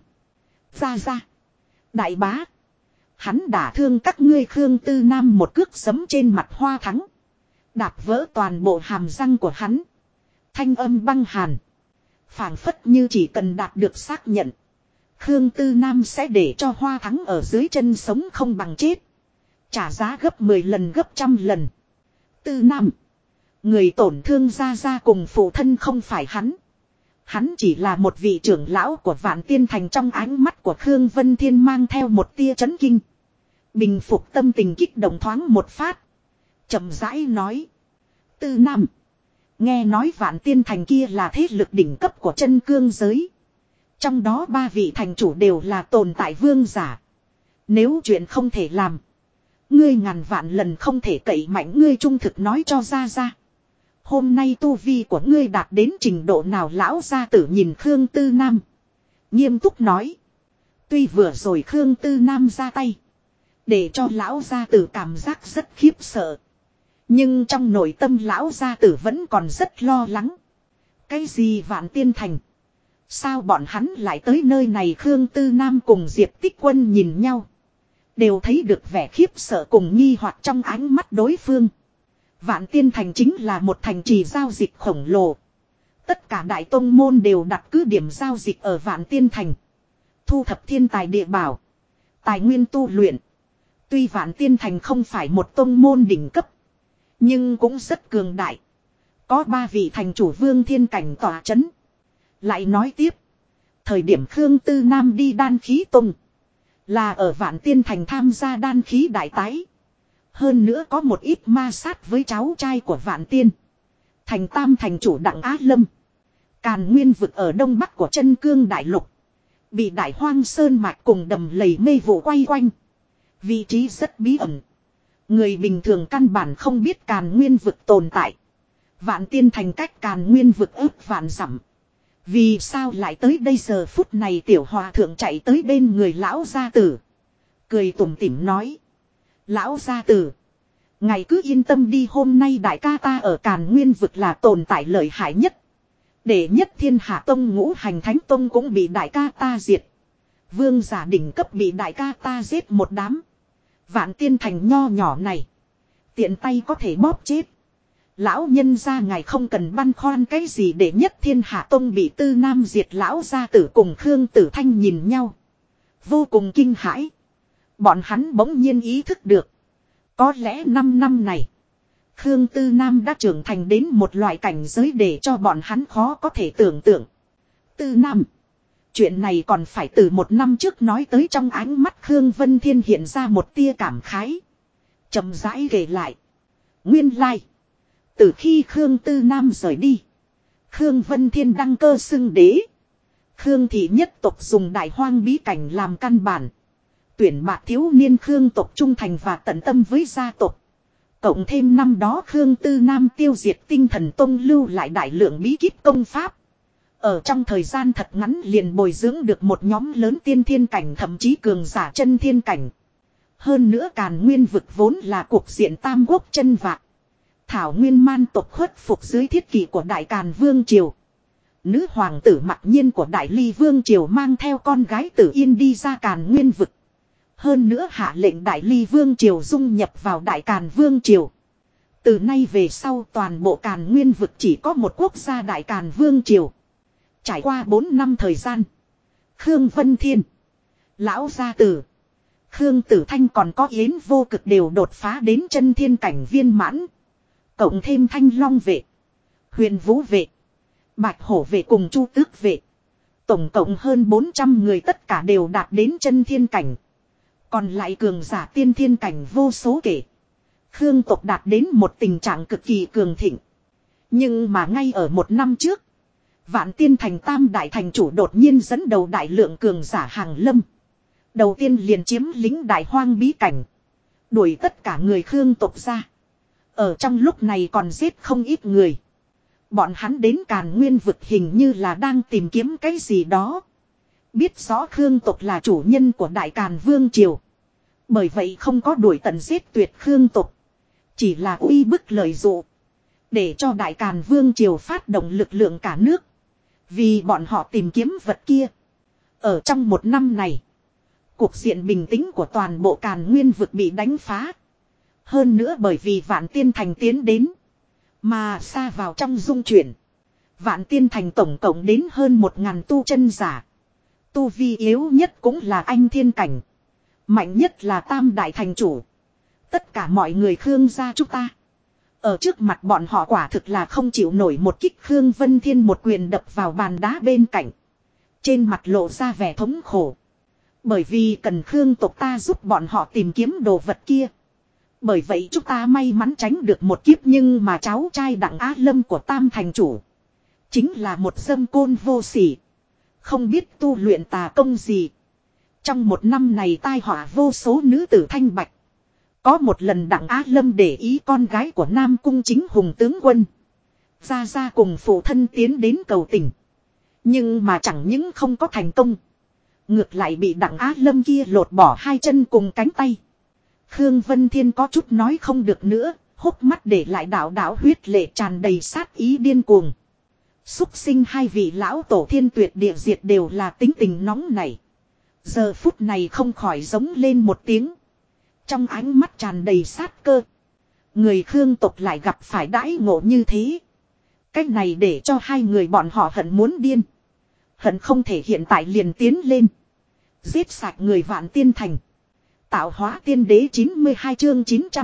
[SPEAKER 1] Ra. Đại bá. Hắn đả thương các ngươi Khương Tư Nam một cước giấm trên mặt Hoa Thắng. Đạp vỡ toàn bộ hàm răng của hắn. Thanh âm băng hàn. Phảng phất như chỉ cần đạt được xác nhận. Khương Tư Nam sẽ để cho Hoa Thắng ở dưới chân sống không bằng chết. Trả giá gấp 10 lần gấp trăm lần. Tư Nam. Người tổn thương ra cùng phụ thân không phải hắn. Hắn chỉ là một vị trưởng lão của Vạn Tiên Thành trong ánh mắt của Khương Vân Thiên mang theo một tia chấn kinh. Bình phục tâm tình kích động thoáng một phát. Chậm rãi nói. Tư Nam. Nghe nói Vạn Tiên Thành kia là thế lực đỉnh cấp của chân cương giới. Trong đó 3 vị thành chủ đều là tồn tại vương giả. Nếu chuyện không thể làm. Ngươi ngàn vạn lần không thể cậy mạnh ngươi trung thực nói cho ra. Hôm nay tu vi của ngươi đạt đến trình độ nào lão gia tử nhìn Khương Tư Nam. Nghiêm túc nói. Tuy vừa rồi Khương Tư Nam ra tay. Để cho lão gia tử cảm giác rất khiếp sợ. Nhưng trong nội tâm lão gia tử vẫn còn rất lo lắng. Cái gì Vạn Tiên Thành? Sao bọn hắn lại tới nơi này Khương Tư Nam cùng Diệp Tích Quân nhìn nhau. Đều thấy được vẻ khiếp sợ cùng nghi hoặc trong ánh mắt đối phương. Vạn Tiên Thành chính là một thành trì giao dịch khổng lồ. Tất cả đại tông môn đều đặt cứ điểm giao dịch ở Vạn Tiên Thành. Thu thập thiên tài địa bảo. Tài nguyên tu luyện. Tuy Vạn Tiên Thành không phải một tông môn đỉnh cấp. Nhưng cũng rất cường đại. Có 3 vị thành chủ vương thiên cảnh tỏa chấn. Lại nói tiếp. Thời điểm Khương Tư Nam đi đan khí tông. Là ở Vạn Tiên Thành tham gia đan khí đại tái. Hơn nữa có một ít ma sát với cháu trai của Vạn Tiên. Thành Tam thành chủ Đặng Á Lâm. Càn nguyên vực ở đông bắc của chân cương đại lục. Bị đại hoang sơn mạch cùng đầm lầy mê vụ quay quanh. Vị trí rất bí ẩn. Người bình thường căn bản không biết Càn nguyên vực tồn tại. Vạn Tiên Thành cách Càn nguyên vực ước vạn dặm. Vì sao lại tới đây giờ phút này tiểu hòa thượng chạy tới bên người lão gia tử. Cười tủm tỉm nói. Lão gia tử. Ngài cứ yên tâm đi hôm nay đại ca ta ở Càn nguyên vực là tồn tại lợi hại nhất. Để nhất thiên hạ tông ngũ hành thánh tông cũng bị đại ca ta diệt. Vương giả đỉnh cấp bị đại ca ta giết một đám. Vạn Tiên Thành nho nhỏ này. Tiện tay có thể bóp chết. Lão nhân gia ngài không cần băn khoăn cái gì để nhất thiên hạ tông bị Tư Nam diệt lão gia tử cùng Khương Tử Thanh nhìn nhau. Vô cùng kinh hãi. Bọn hắn bỗng nhiên ý thức được. Có lẽ 5 năm này. Khương Tư Nam đã trưởng thành đến một loại cảnh giới để cho bọn hắn khó có thể tưởng tượng. Tư Nam. Chuyện này còn phải từ 1 năm trước nói tới trong ánh mắt Khương Vân Thiên hiện ra một tia cảm khái. Chậm rãi kể lại. Nguyên lai. Từ khi Khương Tư Nam rời đi. Khương Vân Thiên đăng cơ xưng đế. Khương thị nhất tộc dùng đại hoang bí cảnh làm căn bản. Tuyển bạc thiếu niên Khương tộc trung thành và tận tâm với gia tộc. Cộng thêm năm đó Khương Tư Nam tiêu diệt Tinh Thần Tông lưu lại đại lượng bí kíp công pháp. Ở trong thời gian thật ngắn liền bồi dưỡng được một nhóm lớn tiên thiên cảnh thậm chí cường giả chân thiên cảnh. Hơn nữa Càn Nguyên vực vốn là cuộc diện tam quốc chân vạc. Thảo Nguyên man tộc khuất phục dưới thiết kỷ của Đại Càn Vương Triều. Nữ hoàng tử Mặc Nhiên của Đại Ly Vương Triều mang theo con gái Tử Yên đi ra Càn Nguyên vực. Hơn nữa hạ lệnh Đại Ly Vương Triều dung nhập vào Đại Càn Vương Triều. Từ nay về sau toàn bộ Càn Nguyên vực chỉ có một quốc gia Đại Càn Vương Triều. Trải qua 4 năm thời gian. Khương Vân Thiên, Lão Gia Tử, Khương Tử Thanh còn có Yến Vô Cực đều đột phá đến chân thiên cảnh viên mãn. Cộng thêm Thanh Long vệ, Huyền Vũ vệ, Bạch Hổ vệ cùng Chu Tước vệ. Tổng cộng hơn 400 người tất cả đều đạt đến chân thiên cảnh. Còn lại cường giả tiên thiên cảnh vô số kể. Khương tộc đạt đến một tình trạng cực kỳ cường thịnh. Nhưng mà ngay ở một năm trước. Vạn Tiên Thành tam đại thành chủ đột nhiên dẫn đầu đại lượng cường giả hàng lâm. Đầu tiên liền chiếm lính đại hoang bí cảnh. Đuổi tất cả người Khương tộc ra. Ở trong lúc này còn giết không ít người. Bọn hắn đến Càn Nguyên vực hình như là đang tìm kiếm cái gì đó. Biết rõ Khương tộc là chủ nhân của Đại Càn Vương Triều. Bởi vậy không có đuổi tận giết tuyệt Khương tộc. Chỉ là uy bức lợi dụ. Để cho Đại Càn Vương Triều phát động lực lượng cả nước. Vì bọn họ tìm kiếm vật kia. Ở trong một năm này. Cuộc diện bình tĩnh của toàn bộ Càn Nguyên vực bị đánh phá. Hơn nữa bởi vì Vạn Tiên Thành tiến đến. Mà xa vào trong dung chuyển. Vạn Tiên Thành tổng cộng đến hơn 1000 tu chân giả. Tu vi yếu nhất cũng là anh thiên cảnh. Mạnh nhất là tam đại thành chủ. Tất cả mọi người Khương gia chúng ta. Ở trước mặt bọn họ quả thực là không chịu nổi một kích. Khương Vân Thiên một quyền đập vào bàn đá bên cạnh. Trên mặt lộ ra vẻ thống khổ. Bởi vì cần Khương tộc ta giúp bọn họ tìm kiếm đồ vật kia. Bởi vậy chúng ta may mắn tránh được một kiếp. Nhưng mà cháu trai Đặng Á Lâm của tam thành chủ. Chính là một dâm côn vô sỉ. Không biết tu luyện tà công gì. Trong một năm này tai họa vô số nữ tử thanh bạch. Có một lần Đặng Á Lâm để ý con gái của Nam Cung Chính Hùng tướng quân. Ra cùng phụ thân tiến đến cầu tình. Nhưng mà chẳng những không có thành công. Ngược lại bị Đặng Á Lâm kia lột bỏ 2 chân cùng cánh tay. Khương Vân Thiên có chút nói không được nữa. Hốc mắt để lại đạo đạo huyết lệ tràn đầy sát ý điên cuồng. Xúc sinh 2 vị lão tổ thiên tuyệt địa diệt đều là tính tình nóng nảy. Giờ phút này không khỏi giống lên một tiếng. Trong ánh mắt tràn đầy sát cơ. Người Khương tộc lại gặp phải đãi ngộ như thế. Cách này để cho 2 người bọn họ hận muốn điên. Hận không thể hiện tại liền tiến lên. Giết sạch người Vạn Tiên Thành. Tạo hóa tiên đế 92 chương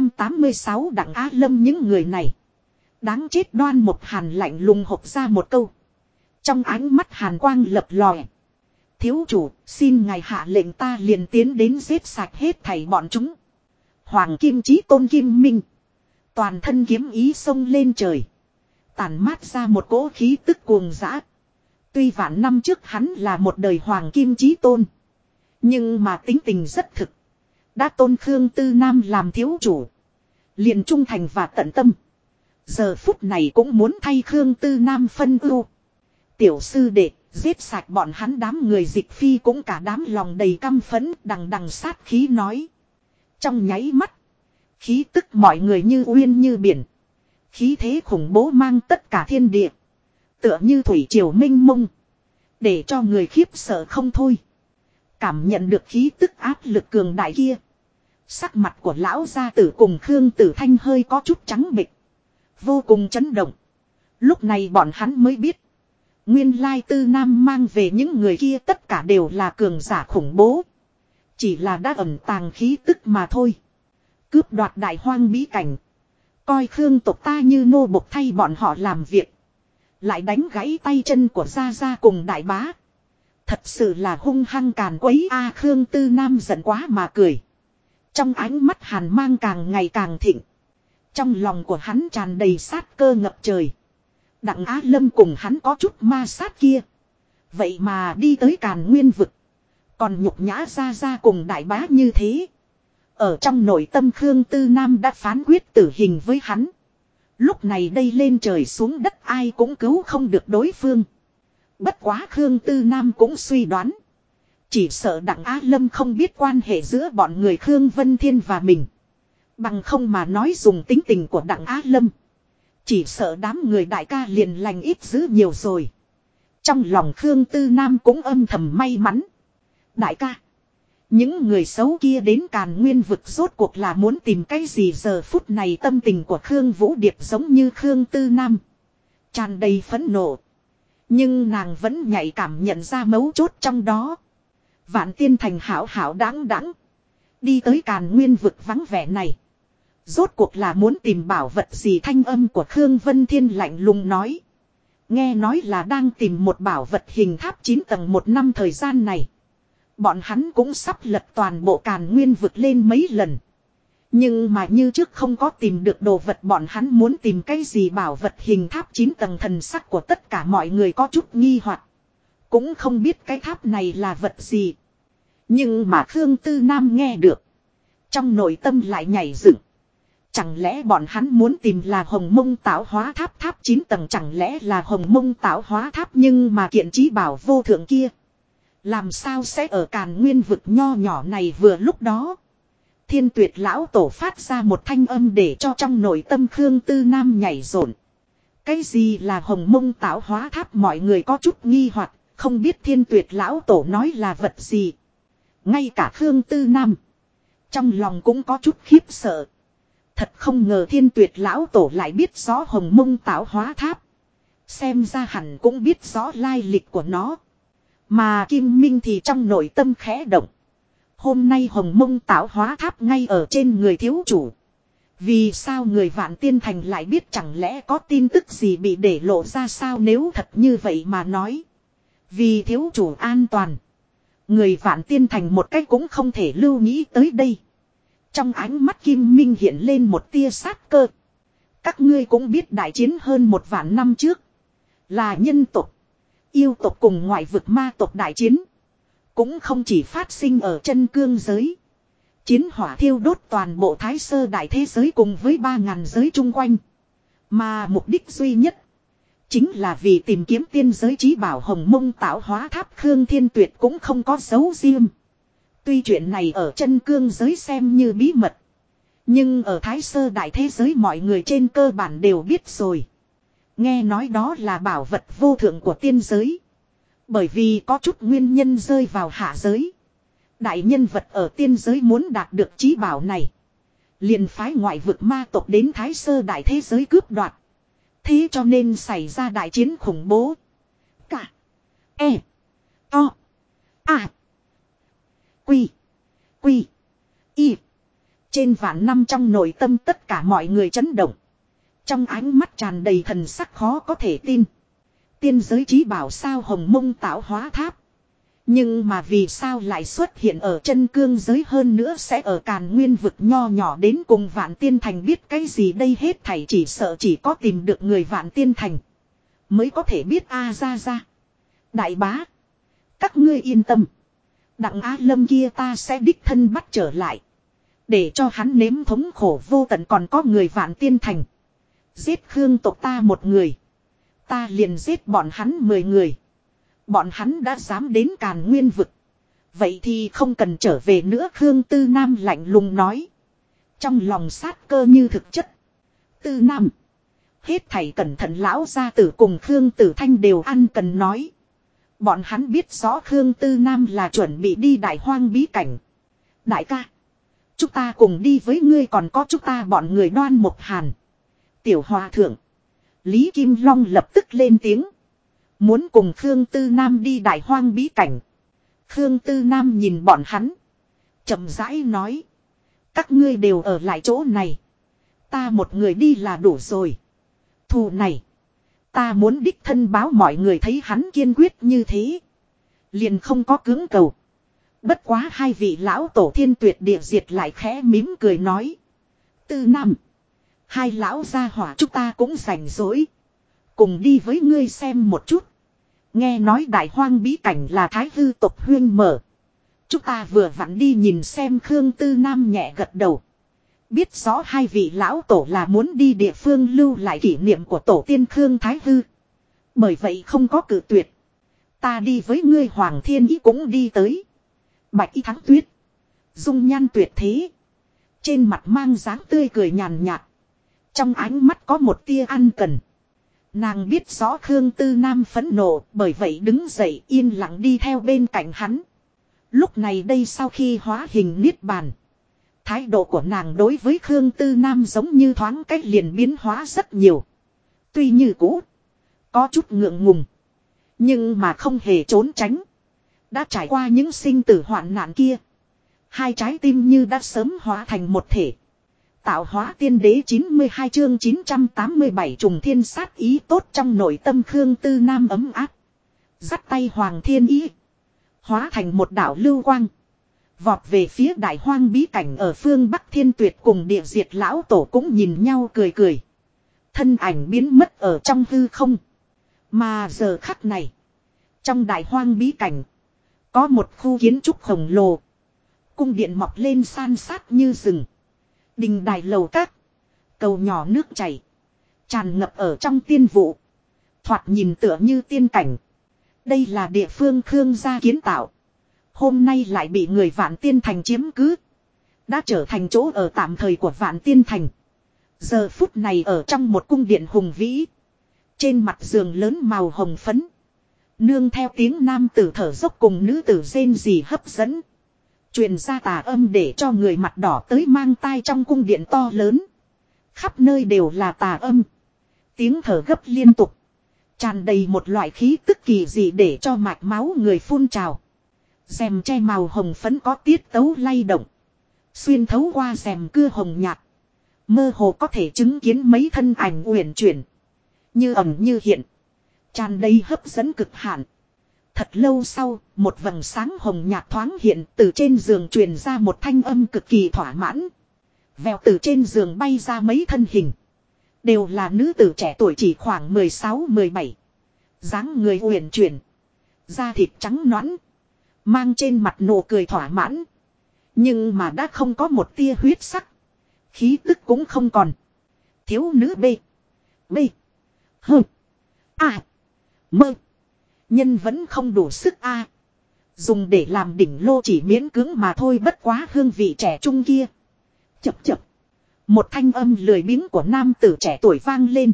[SPEAKER 1] 986 Đặng Á Lâm những người này. Đáng chết. Đoan Một Hàn lạnh lùng hộc ra một câu. Trong ánh mắt hàn quang lập lòe. Thiếu chủ, xin ngài hạ lệnh ta liền tiến đến giết sạch hết thảy bọn chúng. Hoàng Kim Chí Tôn Kim Minh. Toàn thân kiếm ý xông lên trời. Tàn mát ra một cỗ khí tức cuồng dã. Tuy vạn năm trước hắn là một đời Hoàng Kim Chí Tôn. Nhưng mà tính tình rất thực. Đã tôn Khương Tư Nam làm thiếu chủ. Liền trung thành và tận tâm. Giờ phút này cũng muốn thay Khương Tư Nam phân ưu. Tiểu sư đệ, giết sạch bọn hắn. Đám người Dịch Phi cũng cả đám lòng đầy căm phẫn đằng đằng sát khí nói. Trong nháy mắt. Khí tức mọi người như uyên như biển. Khí thế khủng bố mang tất cả thiên địa. Tựa như thủy triều mênh mông. Để cho người khiếp sợ không thôi. Cảm nhận được khí tức áp lực cường đại kia. Sắc mặt của lão gia tử cùng Khương Tử Thanh hơi có chút trắng bệch. Vô cùng chấn động. Lúc này bọn hắn mới biết. Nguyên lai Tư Nam mang về những người kia tất cả đều là cường giả khủng bố. Chỉ là đã ẩn tàng khí tức mà thôi. Cướp đoạt đại hoang bí cảnh. Coi Khương tộc ta như nô bộc thay bọn họ làm việc. Lại đánh gãy tay chân của Gia Gia cùng đại bá. Thật sự là hung hăng càn quấy a. Khương Tư Nam giận quá mà cười. Trong ánh mắt hàn mang càng ngày càng thịnh. Trong lòng của hắn tràn đầy sát cơ ngập trời. Đặng Á Lâm cùng hắn có chút ma sát kia. Vậy mà đi tới Càn Nguyên vực. Còn nhục nhã ra cùng đại bá như thế. Ở trong nội tâm Khương Tư Nam đã phán quyết tử hình với hắn. Lúc này đây lên trời xuống đất ai cũng cứu không được đối phương. Bất quá Khương Tư Nam cũng suy đoán. Chỉ sợ Đặng Á Lâm không biết quan hệ giữa bọn người Khương Vân Thiên và mình. Bằng không mà nói dùng tính tình của Đặng Á Lâm. Chỉ sợ đám người đại ca liền lành ít dữ nhiều rồi. Trong lòng Khương Tư Nam cũng âm thầm may mắn. Đại ca. Những người xấu kia đến Càn Nguyên vực rốt cuộc là muốn tìm cái gì giờ phút này tâm tình của Khương Vũ Điệp giống như Khương Tư Nam. Tràn đầy phẫn nộ. Nhưng nàng vẫn nhạy cảm nhận ra mấu chốt trong đó. Vạn Tiên Thành hảo hảo đáng đáng. Đi tới Càn Nguyên vực vắng vẻ này. Rốt cuộc là muốn tìm bảo vật gì thanh âm của Khương Vân Thiên lạnh lùng nói. Nghe nói là đang tìm một bảo vật hình tháp 9 tầng một năm thời gian này. Bọn hắn cũng sắp lật toàn bộ Càn Nguyên vực lên mấy lần. Nhưng mà như trước không có tìm được đồ vật bọn hắn muốn tìm cái gì bảo vật hình tháp 9 tầng thần sắc của tất cả mọi người có chút nghi hoặc. Cũng không biết cái tháp này là vật gì. Nhưng mà Khương Tư Nam nghe được. Trong nội tâm lại nhảy dựng. Chẳng lẽ bọn hắn muốn tìm là Hồng Mông Tạo Hóa Tháp tháp 9 tầng chẳng lẽ là Hồng Mông Tạo Hóa Tháp nhưng mà kiện trí bảo vô thượng kia. Làm sao sẽ ở Càn Nguyên vực nho nhỏ này vừa lúc đó. Thiên Tuyệt lão tổ phát ra một thanh âm để cho trong nội tâm Khương Tư Nam nhảy rộn. Cái gì là Hồng Mông Tạo Hóa Tháp mọi người có chút nghi hoặc không biết Thiên Tuyệt lão tổ nói là vật gì. Ngay cả Khương Tư Nam. Trong lòng cũng có chút khiếp sợ. Thật không ngờ Thiên Tuyệt lão tổ lại biết rõ Hồng Mông Tạo Hóa Tháp. Xem ra hẳn cũng biết rõ lai lịch của nó. Mà Kim Minh thì trong nội tâm khẽ động. Hôm nay Hồng Mông Tạo Hóa Tháp ngay ở trên người thiếu chủ. Vì sao người Vạn Tiên Thành lại biết chẳng lẽ có tin tức gì bị để lộ ra sao nếu thật như vậy mà nói. Vì thiếu chủ an toàn. Người Vạn Tiên Thành một cách cũng không thể lưu nghĩ tới đây. Trong ánh mắt Kim Minh hiện lên một tia sát cơ. Các ngươi cũng biết đại chiến hơn 1.000 năm trước. Là nhân tộc, yêu tộc cùng ngoại vực ma tộc đại chiến. Cũng không chỉ phát sinh ở chân cương giới. Chiến hỏa thiêu đốt toàn bộ Thái Sơ đại thế giới cùng với 3.000 giới chung quanh. Mà mục đích duy nhất. Chính là vì tìm kiếm tiên giới trí bảo Hồng Mông Tạo Hóa Tháp Khương Thiên Tuyệt cũng không có dấu riêng. Tuy chuyện này ở chân cương giới xem như bí mật. Nhưng ở Thái Sơ đại thế giới mọi người trên cơ bản đều biết rồi. Nghe nói đó là bảo vật vô thượng của tiên giới. Bởi vì có chút nguyên nhân rơi vào hạ giới. Đại nhân vật ở tiên giới muốn đạt được trí bảo này. Liền phái ngoại vực ma tộc đến Thái Sơ đại thế giới cướp đoạt. Thế cho nên xảy ra đại chiến khủng bố. Cả. E. To. A. Quy. Quy. Y. Trên vạn năm trong nội tâm tất cả mọi người chấn động. Trong ánh mắt tràn đầy thần sắc khó có thể tin. Tiên giới trí bảo sao Hồng Mông Tạo Hóa Tháp. Nhưng mà vì sao lại xuất hiện ở chân cương giới hơn nữa sẽ ở Càn Nguyên vực nho nhỏ đến cùng Vạn Tiên Thành biết cái gì đây hết thảy chỉ sợ chỉ có tìm được người Vạn Tiên Thành. Mới có thể biết ra. Đại bá. Các ngươi yên tâm. Đặng Á Lâm kia ta sẽ đích thân bắt trở lại. Để cho hắn nếm thống khổ vô tận còn có người Vạn Tiên Thành. Giết Khương tộc ta một người. Ta liền giết bọn hắn 10 người. Bọn hắn đã dám đến Càn Nguyên vực. Vậy thì không cần trở về nữa Khương Tư Nam lạnh lùng nói. Trong lòng sát cơ như thực chất. Tư Nam. Hết thảy cẩn thận lão gia tử cùng Khương Tử Thanh đều ăn cần nói. Bọn hắn biết rõ Khương Tư Nam là chuẩn bị đi đại hoang bí cảnh. Đại ca. Chúng ta cùng đi với ngươi còn có chúng ta bọn người Đoan Mộc Hàn. Tiểu Hòa Thượng. Lý Kim Long lập tức lên tiếng. Muốn cùng Khương Tư Nam đi đại hoang bí cảnh. Khương Tư Nam nhìn bọn hắn. Chậm rãi nói. Các ngươi đều ở lại chỗ này. Ta một người đi là đủ rồi. Thù này. Ta muốn đích thân báo mọi người thấy hắn kiên quyết như thế. Liền không có cưỡng cầu. Bất quá hai vị lão tổ Thiên Tuyệt Địa Diệt lại khẽ mím cười nói. Tư Nam. Hai lão gia hỏa chúng ta cũng rảnh rỗi. Cùng đi với ngươi xem một chút. Nghe nói đại hoang bí cảnh là Thái Hư tộc huyên mở. Chúng ta vừa vặn đi nhìn xem. Khương Tư Nam nhẹ gật đầu. Biết rõ hai vị lão tổ là muốn đi địa phương lưu lại kỷ niệm của tổ tiên Khương Thái Hư. Bởi vậy không có cự tuyệt. Ta đi với ngươi. Hoàng Thiên Ý cũng đi tới. Bạch Y Thắng Tuyết. Dung nhan tuyệt thế. Trên mặt mang dáng tươi cười nhàn nhạt. Trong ánh mắt có một tia ăn cần. Nàng biết rõ Khương Tư Nam phẫn nộ, bởi vậy đứng dậy yên lặng đi theo bên cạnh hắn. Lúc này đây sau khi hóa hình niết bàn, thái độ của nàng đối với Khương Tư Nam giống như thoáng cách liền biến hóa rất nhiều. Tuy như cũ, có chút ngượng ngùng, nhưng mà không hề trốn tránh. Đã trải qua những sinh tử hoạn nạn kia, hai trái tim như đã sớm hóa thành một thể. Tạo hóa tiên đế 92 chương 987 trùng thiên sát ý tốt trong nội tâm Khương Tư Nam ấm áp. Dắt tay Hoàng Thiên Ý. Hóa thành một đạo lưu quang. Vọt về phía đại hoang bí cảnh ở phương Bắc Thiên Tuyệt cùng địa diệt lão tổ cũng nhìn nhau cười cười. Thân ảnh biến mất ở trong hư không. Mà giờ khắc này. Trong đại hoang bí cảnh. Có một khu kiến trúc khổng lồ. Cung điện mọc lên san sát như rừng. Đình đài lầu các. Cầu nhỏ nước chảy. Tràn ngập ở trong tiên vụ. Thoạt nhìn tựa như tiên cảnh. Đây là địa phương Khương gia kiến tạo. Hôm nay lại bị người Vạn Tiên Thành chiếm cứ. Đã trở thành chỗ ở tạm thời của Vạn Tiên Thành. Giờ phút này ở trong một cung điện hùng vĩ. Trên mặt giường lớn màu hồng phấn. Nương theo tiếng nam tử thở dốc cùng nữ tử rên rỉ hấp dẫn. Truyền ra tà âm để cho người mặt đỏ tới mang tai trong cung điện to lớn. Khắp nơi đều là tà âm. Tiếng thở gấp liên tục. Tràn đầy một loại khí tức kỳ dị để cho mạch máu người phun trào. Rèm che màu hồng phấn có tiết tấu lay động. Xuyên thấu qua rèm cưa hồng nhạt. Mơ hồ có thể chứng kiến mấy thân ảnh uyển chuyển. Như ẩn như hiện. Tràn đầy hấp dẫn cực hạn. Thật lâu sau, một vầng sáng hồng nhạt thoáng hiện từ trên giường truyền ra một thanh âm cực kỳ thỏa mãn. Vèo từ trên giường bay ra mấy thân hình. Đều là nữ tử trẻ tuổi chỉ khoảng 16-17. Dáng người uyển chuyển. Da thịt trắng nõn. Mang trên mặt nụ cười thỏa mãn. Nhưng mà đã không có một tia huyết sắc. Khí tức cũng không còn. Thiếu nữ B. B. H. A. Mơ. Nhân vẫn không đủ sức A. Dùng để làm đỉnh lô chỉ miễn cưỡng mà thôi bất quá hương vị trẻ trung kia. Chập chập. Một thanh âm lười biếng của nam tử trẻ tuổi vang lên.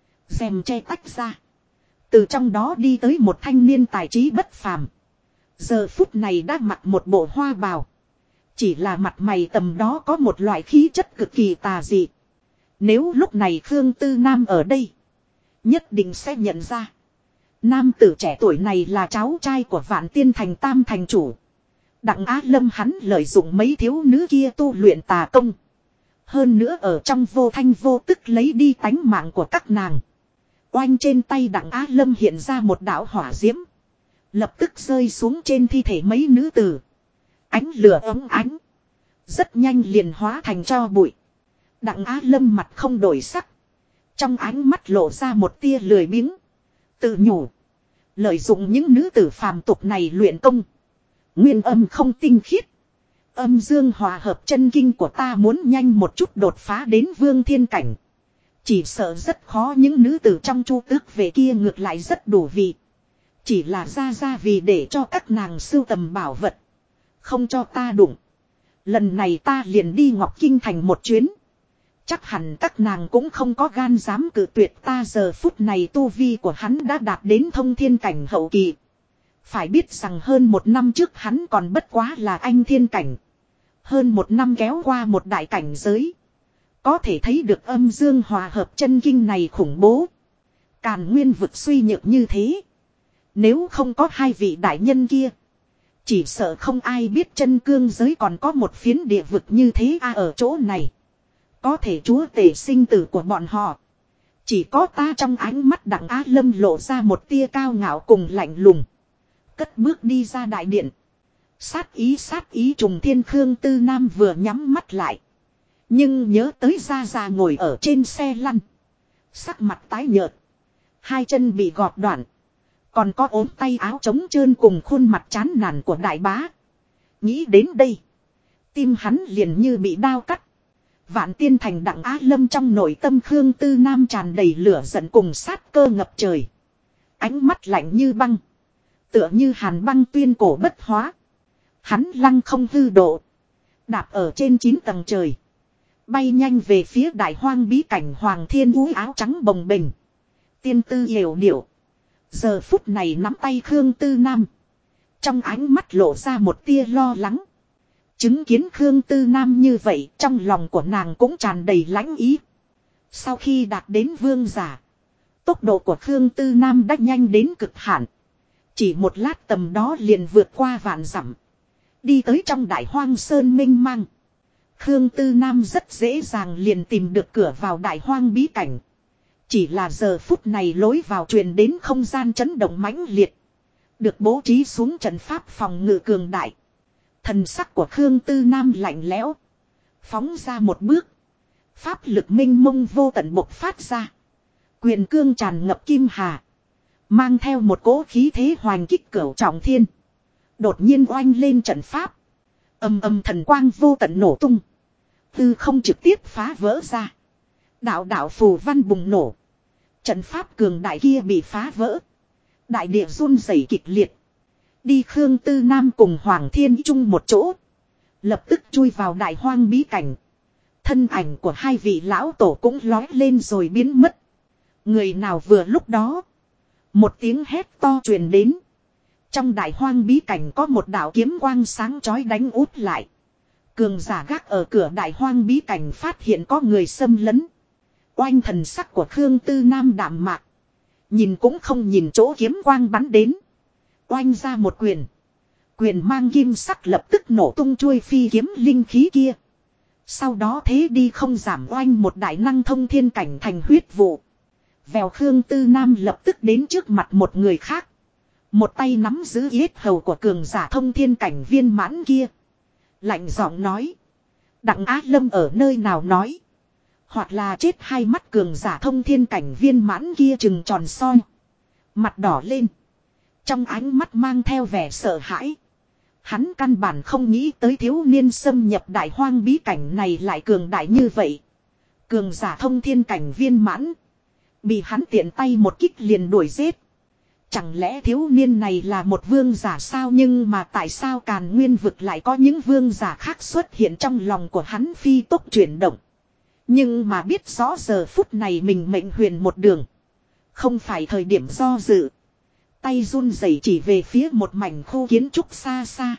[SPEAKER 1] Rèm che tách ra. Từ trong đó đi tới một thanh niên tài trí bất phàm. Giờ phút này đã mặc một bộ hoa bào. Chỉ là mặt mày tầm đó có một loại khí chất cực kỳ tà dị. Nếu lúc này Khương Tư Nam ở đây. Nhất định sẽ nhận ra. Nam tử trẻ tuổi này là cháu trai của Vạn Tiên Thành Tam Thành Chủ. Đặng Á Lâm hắn lợi dụng mấy thiếu nữ kia tu luyện tà công. Hơn nữa ở trong vô thanh vô tức lấy đi tánh mạng của các nàng. Oanh trên tay Đặng Á Lâm hiện ra một đạo hỏa diễm. Lập tức rơi xuống trên thi thể mấy nữ tử. Ánh lửa ấm ánh. Rất nhanh liền hóa thành tro bụi. Đặng Á Lâm mặt không đổi sắc. Trong ánh mắt lộ ra một tia lười biếng. Tự nhủ. Lợi dụng những nữ tử phàm tục này luyện công. Nguyên âm không tinh khiết. Âm dương hòa hợp chân kinh của ta muốn nhanh một chút đột phá đến vương thiên cảnh. Chỉ sợ rất khó những nữ tử trong chu tước về kia ngược lại rất đủ vị. Chỉ là ra vì để cho các nàng sưu tầm bảo vật. Không cho ta đụng. Lần này ta liền đi Ngọc Kinh Thành một chuyến. Chắc hẳn các nàng cũng không có gan dám cự tuyệt ta giờ phút này tu vi của hắn đã đạt đến thông thiên cảnh hậu kỳ. Phải biết rằng hơn một năm trước hắn còn bất quá là anh thiên cảnh. Hơn một năm kéo qua một đại cảnh giới. Có thể thấy được âm dương hòa hợp chân kinh này khủng bố. Càn nguyên vực suy nhược như thế. Nếu không có hai vị đại nhân kia. Chỉ sợ không ai biết chân cương giới còn có một phiến địa vực như thế ở chỗ này. Có thể chúa tể sinh tử của bọn họ. Chỉ có ta trong ánh mắt Đặng Á Lâm lộ ra một tia cao ngạo cùng lạnh lùng. Cất bước đi ra đại điện. Sát ý trùng thiên. Khương Tư Nam vừa nhắm mắt lại. Nhưng nhớ tới Gia Gia ngồi ở trên xe lăn. Sắc mặt tái nhợt. Hai chân bị gọt đoạn. Còn có ốm tay áo trống trơn cùng khuôn mặt chán nản của đại bá. Nghĩ đến đây. Tim hắn liền như bị đao cắt. Vạn Tiên Thành Đặng Á Lâm trong nội tâm Khương Tư Nam tràn đầy lửa giận cùng sát cơ ngập trời. Ánh mắt lạnh như băng. Tựa như hàn băng tuyên cổ bất hóa. Hắn lăng không hư độ. Đạp ở trên 9 tầng trời. Bay nhanh về phía đại hoang bí cảnh Hoàng Thiên Vũ áo trắng bồng bềnh. Tiên tư hiểu điệu. Giờ phút này nắm tay Khương Tư Nam. Trong ánh mắt lộ ra một tia lo lắng. Chứng kiến Khương Tư Nam như vậy, trong lòng của nàng cũng tràn đầy lãnh ý. Sau khi đạt đến vương giả, tốc độ của Khương Tư Nam đã nhanh đến cực hạn. Chỉ một lát tầm đó liền vượt qua vạn dặm. Đi tới trong đại hoang sơn mênh mang. Khương Tư Nam rất dễ dàng liền tìm được cửa vào đại hoang bí cảnh. Chỉ là giờ phút này lối vào truyền đến không gian chấn động mãnh liệt. Được bố trí xuống trận pháp phòng ngự cường đại. Thần sắc của Khương Tư Nam lạnh lẽo. Phóng ra một bước. Pháp lực minh mông vô tận bộc phát ra. Quyền cương tràn ngập kim hà. Mang theo một cỗ khí thế hoành kích cửu trọng thiên. Đột nhiên oanh lên trận pháp. Âm âm thần quang vô tận nổ tung. Tư không trực tiếp phá vỡ ra. Đạo đạo phù văn bùng nổ. Trận pháp cường đại kia bị phá vỡ. Đại địa run rẩy kịch liệt. Đi Khương Tư Nam cùng Hoàng Thiên chung một chỗ. Lập tức chui vào đại hoang bí cảnh. Thân ảnh của hai vị lão tổ cũng lói lên rồi biến mất. Người nào vừa lúc đó. Một tiếng hét to truyền đến. Trong đại hoang bí cảnh có một đạo kiếm quang sáng chói đánh út lại. Cường giả gác ở cửa đại hoang bí cảnh phát hiện có người xâm lấn. Oanh thần sắc của Khương Tư Nam đạm mạc. Nhìn cũng không nhìn chỗ kiếm quang bắn đến. Oanh ra một quyền. Quyền mang kim sắc lập tức nổ tung chuôi phi kiếm linh khí kia. Sau đó thế đi không giảm oanh một đại năng thông thiên cảnh thành huyết vụ. Vèo Khương Tư Nam lập tức đến trước mặt một người khác. Một tay nắm giữ yết hầu của cường giả thông thiên cảnh viên mãn kia. Lạnh giọng nói. Đặng Á Lâm ở nơi nào nói. Hoặc là chết hai mắt cường giả thông thiên cảnh viên mãn kia trừng tròn soi. Mặt đỏ lên. Trong ánh mắt mang theo vẻ sợ hãi. Hắn căn bản không nghĩ tới thiếu niên xâm nhập đại hoang bí cảnh này lại cường đại như vậy. Cường giả thông thiên cảnh viên mãn. Bị hắn tiện tay một kích liền đuổi giết. Chẳng lẽ thiếu niên này là một vương giả sao, nhưng mà tại sao Càn Nguyên vực lại có những vương giả khác xuất hiện trong lòng của hắn phi tốc chuyển động. Nhưng mà biết rõ giờ phút này mình mệnh huyền một đường. Không phải thời điểm do dự. Tay run rẩy chỉ về phía một mảnh khu kiến trúc xa xa.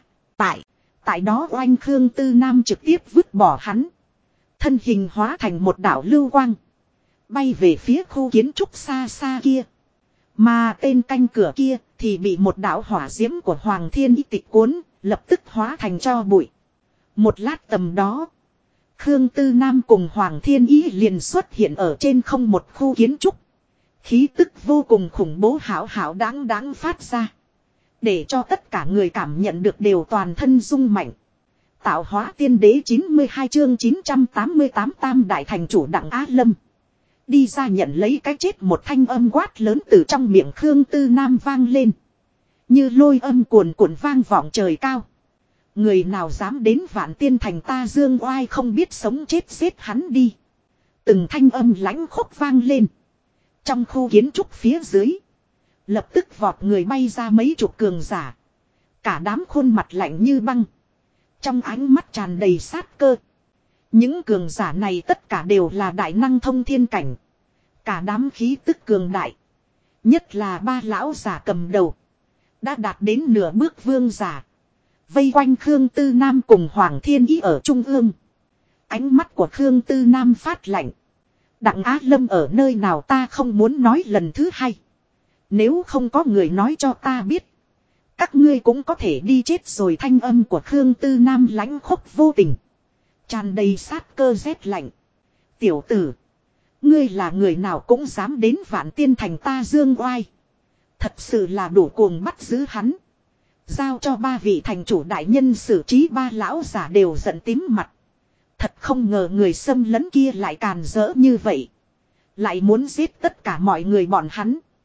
[SPEAKER 1] Tại đó oanh Khương Tư Nam trực tiếp vứt bỏ hắn. Thân hình hóa thành một đạo lưu quang. Bay về phía khu kiến trúc xa xa kia. Mà tên canh cửa kia thì bị một đạo hỏa diễm của Hoàng Thiên Ý tịch cuốn, lập tức hóa thành tro bụi. Một lát tầm đó, Khương Tư Nam cùng Hoàng Thiên Ý liền xuất hiện ở trên không một khu kiến trúc. Khí tức vô cùng khủng bố hảo hảo đáng phát ra. Để cho tất cả người cảm nhận được đều toàn thân rung mạnh. Tạo hóa tiên đế 92 chương 988 tam đại thành chủ Đặng Á Lâm. Đi ra nhận lấy cái chết, một thanh âm quát lớn từ trong miệng Khương Tư Nam vang lên. Như lôi âm cuồn cuộn vang vọng trời cao. Người nào dám đến Vạn Tiên Thành ta dương oai không biết sống chết giết hắn đi. Từng thanh âm lãnh khốc vang lên. Trong khu kiến trúc phía dưới. Lập tức vọt người bay ra mấy chục cường giả. Cả đám khuôn mặt lạnh như băng. Trong ánh mắt tràn đầy sát cơ. Những cường giả này tất cả đều là đại năng thông thiên cảnh. Cả đám khí tức cường đại. Nhất là ba lão giả cầm đầu. Đã đạt đến nửa bước vương giả. Vây quanh Khương Tư Nam cùng Hoàng Thiên Ý ở trung ương. Ánh mắt của Khương Tư Nam phát lạnh. Đặng Á Lâm ở nơi nào ta không muốn nói lần thứ hai. Nếu không có người nói cho ta biết. Các ngươi cũng có thể đi chết rồi. Thanh âm của Khương Tư Nam lãnh khốc vô tình. Tràn đầy sát cơ rét lạnh. Tiểu tử. Ngươi là người nào cũng dám đến Vạn Tiên Thành ta dương oai. Thật sự là đủ cuồng, bắt giữ hắn. Giao cho ba vị thành chủ đại nhân xử trí. Ba lão giả đều giận tím mặt. Thật không ngờ người xâm lấn kia lại càn rỡ như vậy. Lại muốn giết tất cả mọi người bọn hắn.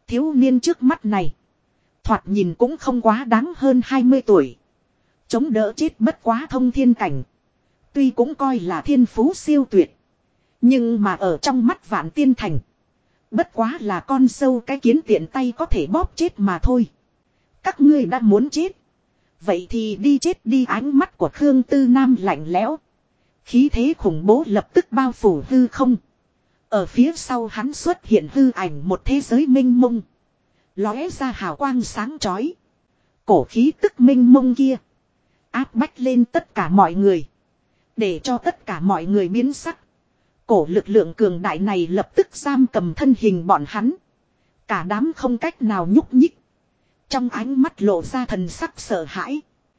[SPEAKER 1] Thiếu niên trước mắt này. Thoạt nhìn cũng không quá đáng hơn 20 tuổi. Chống đỡ chết bất quá thông thiên cảnh. Tuy cũng coi là thiên phú siêu tuyệt. Nhưng mà ở trong mắt Vạn Tiên Thành. Bất quá là con sâu cái kiến tiện tay có thể bóp chết mà thôi. Các ngươi đã muốn chết. Vậy thì đi chết đi. Ánh mắt của Khương Tư Nam lạnh lẽo. Khí thế khủng bố lập tức bao phủ hư không. Ở phía sau hắn xuất hiện hư ảnh một thế giới minh mông. Lóe ra hào quang sáng chói. Cổ khí tức minh mông kia. Áp bách lên tất cả mọi người. Để cho tất cả mọi người biến sắc. Cổ lực lượng cường đại này lập tức giam cầm thân hình bọn hắn. Cả đám không cách nào nhúc nhích. Trong ánh mắt lộ ra thần sắc sợ hãi.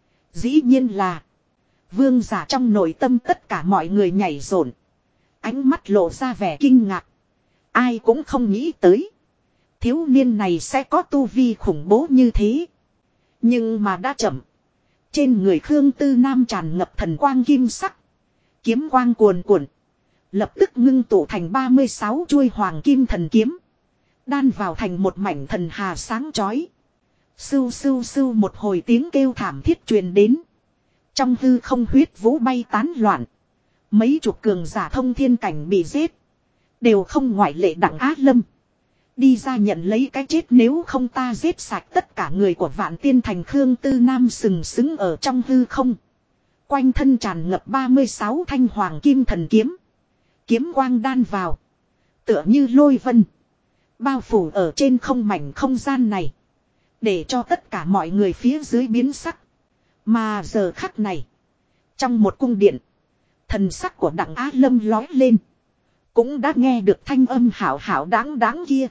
[SPEAKER 1] Dĩ nhiên là. Vương giả trong nội tâm tất cả mọi người nhảy rộn. Ánh mắt lộ ra vẻ kinh ngạc. Ai cũng không nghĩ tới. Thiếu niên này sẽ có tu vi khủng bố như thế. Nhưng mà đã chậm. Trên người Khương Tư Nam tràn ngập thần quang kim sắc. Kiếm quang cuồn cuộn. Lập tức ngưng tụ thành 36 chuôi hoàng kim thần kiếm. Đan vào thành một mảnh thần hà sáng chói. Sưu sưu sưu một hồi tiếng kêu thảm thiết truyền đến. Trong hư không huyết vũ bay tán loạn. Mấy chục cường giả thông thiên cảnh bị giết. Đều không ngoại lệ Đặng Á Lâm. Đi ra nhận lấy cái chết nếu không ta giết sạch tất cả người của Vạn Tiên Thành. Khương Tư Nam sừng sững ở trong hư không. Quanh thân tràn ngập 36 thanh hoàng kim thần kiếm. Kiếm quang đan vào. Tựa như lôi vân. Bao phủ ở trên không mảnh không gian này. Để cho tất cả mọi người phía dưới biến sắc. Mà giờ khắc này. Trong một cung điện. Thần sắc của Đặng Á Lâm lói lên. Cũng đã nghe được thanh âm hảo hảo đáng đáng kia.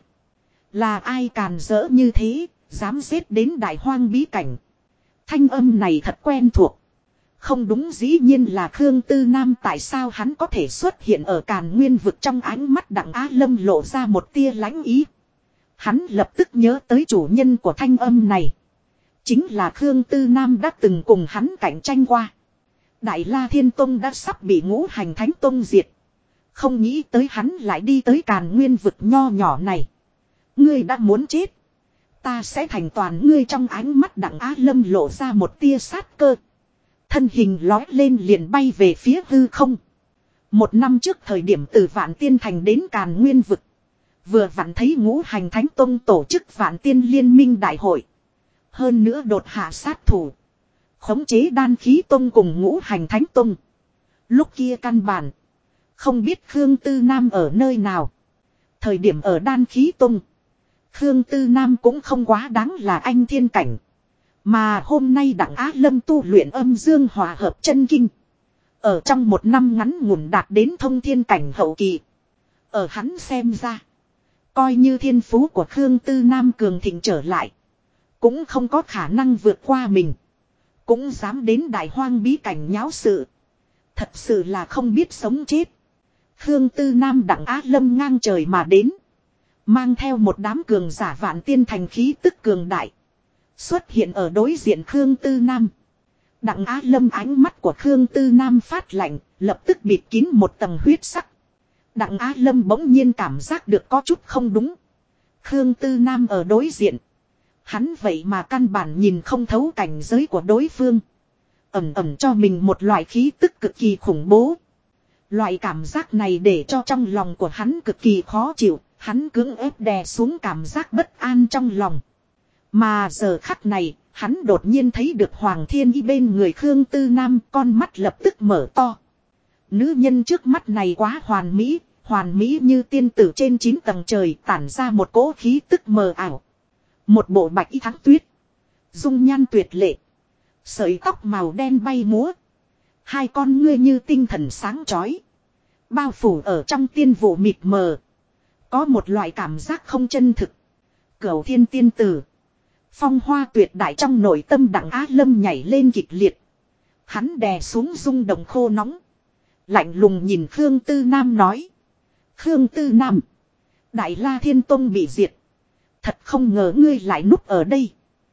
[SPEAKER 1] Là ai càn rỡ như thế. Dám giết đến đại hoang bí cảnh. Thanh âm này thật quen thuộc. Không đúng, dĩ nhiên là Khương Tư Nam. Tại sao hắn có thể xuất hiện ở Càn Nguyên vực? Trong ánh mắt Đặng Á Lâm lộ ra một tia lãnh ý. Hắn lập tức nhớ tới chủ nhân của thanh âm này. Chính là Khương Tư Nam đã từng cùng hắn cạnh tranh qua. Đại La Thiên Tông đã sắp bị Ngũ Hành Thánh Tông diệt. Không nghĩ tới hắn lại đi tới Càn Nguyên vực nho nhỏ này. Ngươi đã muốn chết. Ta sẽ thành toàn ngươi. Trong ánh mắt Đặng Á Lâm lộ ra một tia sát cơ. Thân hình lói lên liền bay về phía hư không. Một năm trước thời điểm từ Vạn Tiên Thành đến Càn Nguyên vực. Vừa vặn thấy Ngũ Hành Thánh Tông tổ chức Vạn Tiên Liên minh đại hội. Hơn nữa đột hạ sát thủ. Khống chế Đan Khí Tông cùng Ngũ Hành Thánh Tông. Lúc kia căn bản. Không biết Khương Tư Nam ở nơi nào. Thời điểm ở Đan Khí Tông. Khương Tư Nam cũng không quá đáng là anh thiên cảnh. Mà hôm nay Đặng Á Lâm tu luyện âm dương hòa hợp chân kinh. Ở trong một năm ngắn ngủn đạt đến thông thiên cảnh hậu kỳ. Ở hắn xem ra. Coi như thiên phú của Khương Tư Nam cường thịnh trở lại. Cũng không có khả năng vượt qua mình. Cũng dám đến đại hoang bí cảnh nháo sự. Thật sự là không biết sống chết. Khương Tư Nam Đặng Á Lâm ngang trời mà đến. Mang theo một đám cường giả Vạn Tiên Thành khí tức cường đại. Xuất hiện ở đối diện Khương Tư Nam. Đặng Á Lâm ánh mắt của Khương Tư Nam phát lạnh. Lập tức bịt kín một tầng huyết sắc. Đặng Á Lâm bỗng nhiên cảm giác được có chút không đúng. Khương Tư Nam ở đối diện. Hắn vậy mà căn bản nhìn không thấu cảnh giới của đối phương. Ẩm ẩm cho mình một loại khí tức cực kỳ khủng bố. Loại cảm giác này để cho trong lòng của hắn cực kỳ khó chịu. Hắn cưỡng ép đè xuống cảm giác bất an trong lòng. Mà giờ khắc này, hắn đột nhiên thấy được Hoàng Thiên Y bên người Khương Tư Nam, con mắt lập tức mở to. Nữ nhân trước mắt này quá hoàn mỹ như tiên tử trên 9 tầng trời, tản ra một cỗ khí tức mờ ảo. Một bộ bạch y thắng tuyết, dung nhan tuyệt lệ, sợi tóc màu đen bay múa, hai con ngươi như tinh thần sáng chói, bao phủ ở trong tiên vụ mịt mờ. Có một loại cảm giác không chân thực. Cửu thiên tiên tử, phong hoa tuyệt đại. Trong nội tâm Đặng Á Lâm nhảy lên kịch liệt. Hắn đè xuống rung động khô nóng. Lạnh lùng nhìn Khương Tư Nam nói. Khương Tư Nam, Đại La Thiên Tông bị diệt. Thật không ngờ ngươi lại núp ở đây.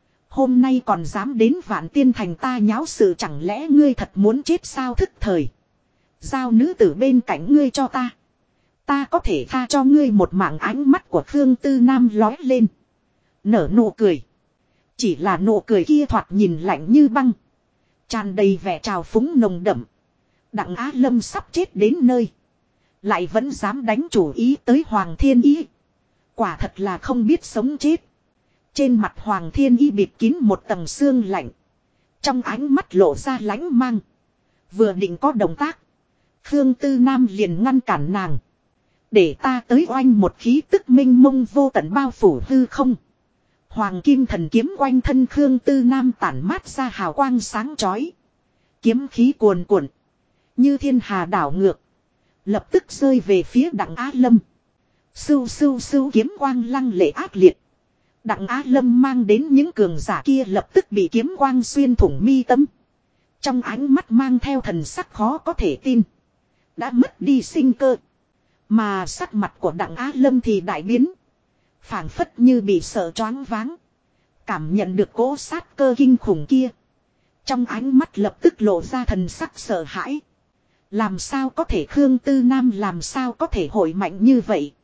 [SPEAKER 1] Hôm nay còn dám đến Vạn Tiên Thành ta nháo sự, chẳng lẽ ngươi thật muốn chết sao? Thức thời. Giao nữ tử bên cạnh ngươi cho ta. Ta có thể tha cho ngươi một mạng. Ánh mắt của Khương Tư Nam lói lên. Nở nụ cười. Chỉ là nụ cười kia thoạt nhìn lạnh như băng. Tràn đầy vẻ trào phúng nồng đậm. Đặng Á Lâm sắp chết đến nơi. Lại vẫn dám đánh chủ ý tới Hoàng Thiên Ý. Quả thật là không biết sống chết. Trên mặt Hoàng Thiên Ý bịt kín một tầng sương lạnh. Trong ánh mắt lộ ra lánh mang. Vừa định có động tác. Khương Tư Nam liền ngăn cản nàng. Để ta tới oanh một khí tức minh mông vô tận bao phủ hư không. Hoàng kim thần kiếm quanh thân Khương Tư Nam tản mát ra hào quang sáng chói. Kiếm khí cuồn cuộn. Như thiên hà đảo ngược. Lập tức rơi về phía Đặng Á Lâm. Sưu sưu sưu kiếm quang lăng lệ ác liệt. Đặng Á Lâm mang đến những cường giả kia lập tức bị kiếm quang xuyên thủng mi tâm. Trong ánh mắt mang theo thần sắc khó có thể tin. Đã mất đi sinh cơ. Mà sắc mặt của Đặng Á Lâm thì đại biến. Phảng phất như bị sợ choáng váng. Cảm nhận được cỗ sát cơ kinh khủng kia. Trong ánh mắt lập tức lộ ra thần sắc sợ hãi. Làm sao có thể Khương Tư Nam làm sao có thể hội mạnh như vậy.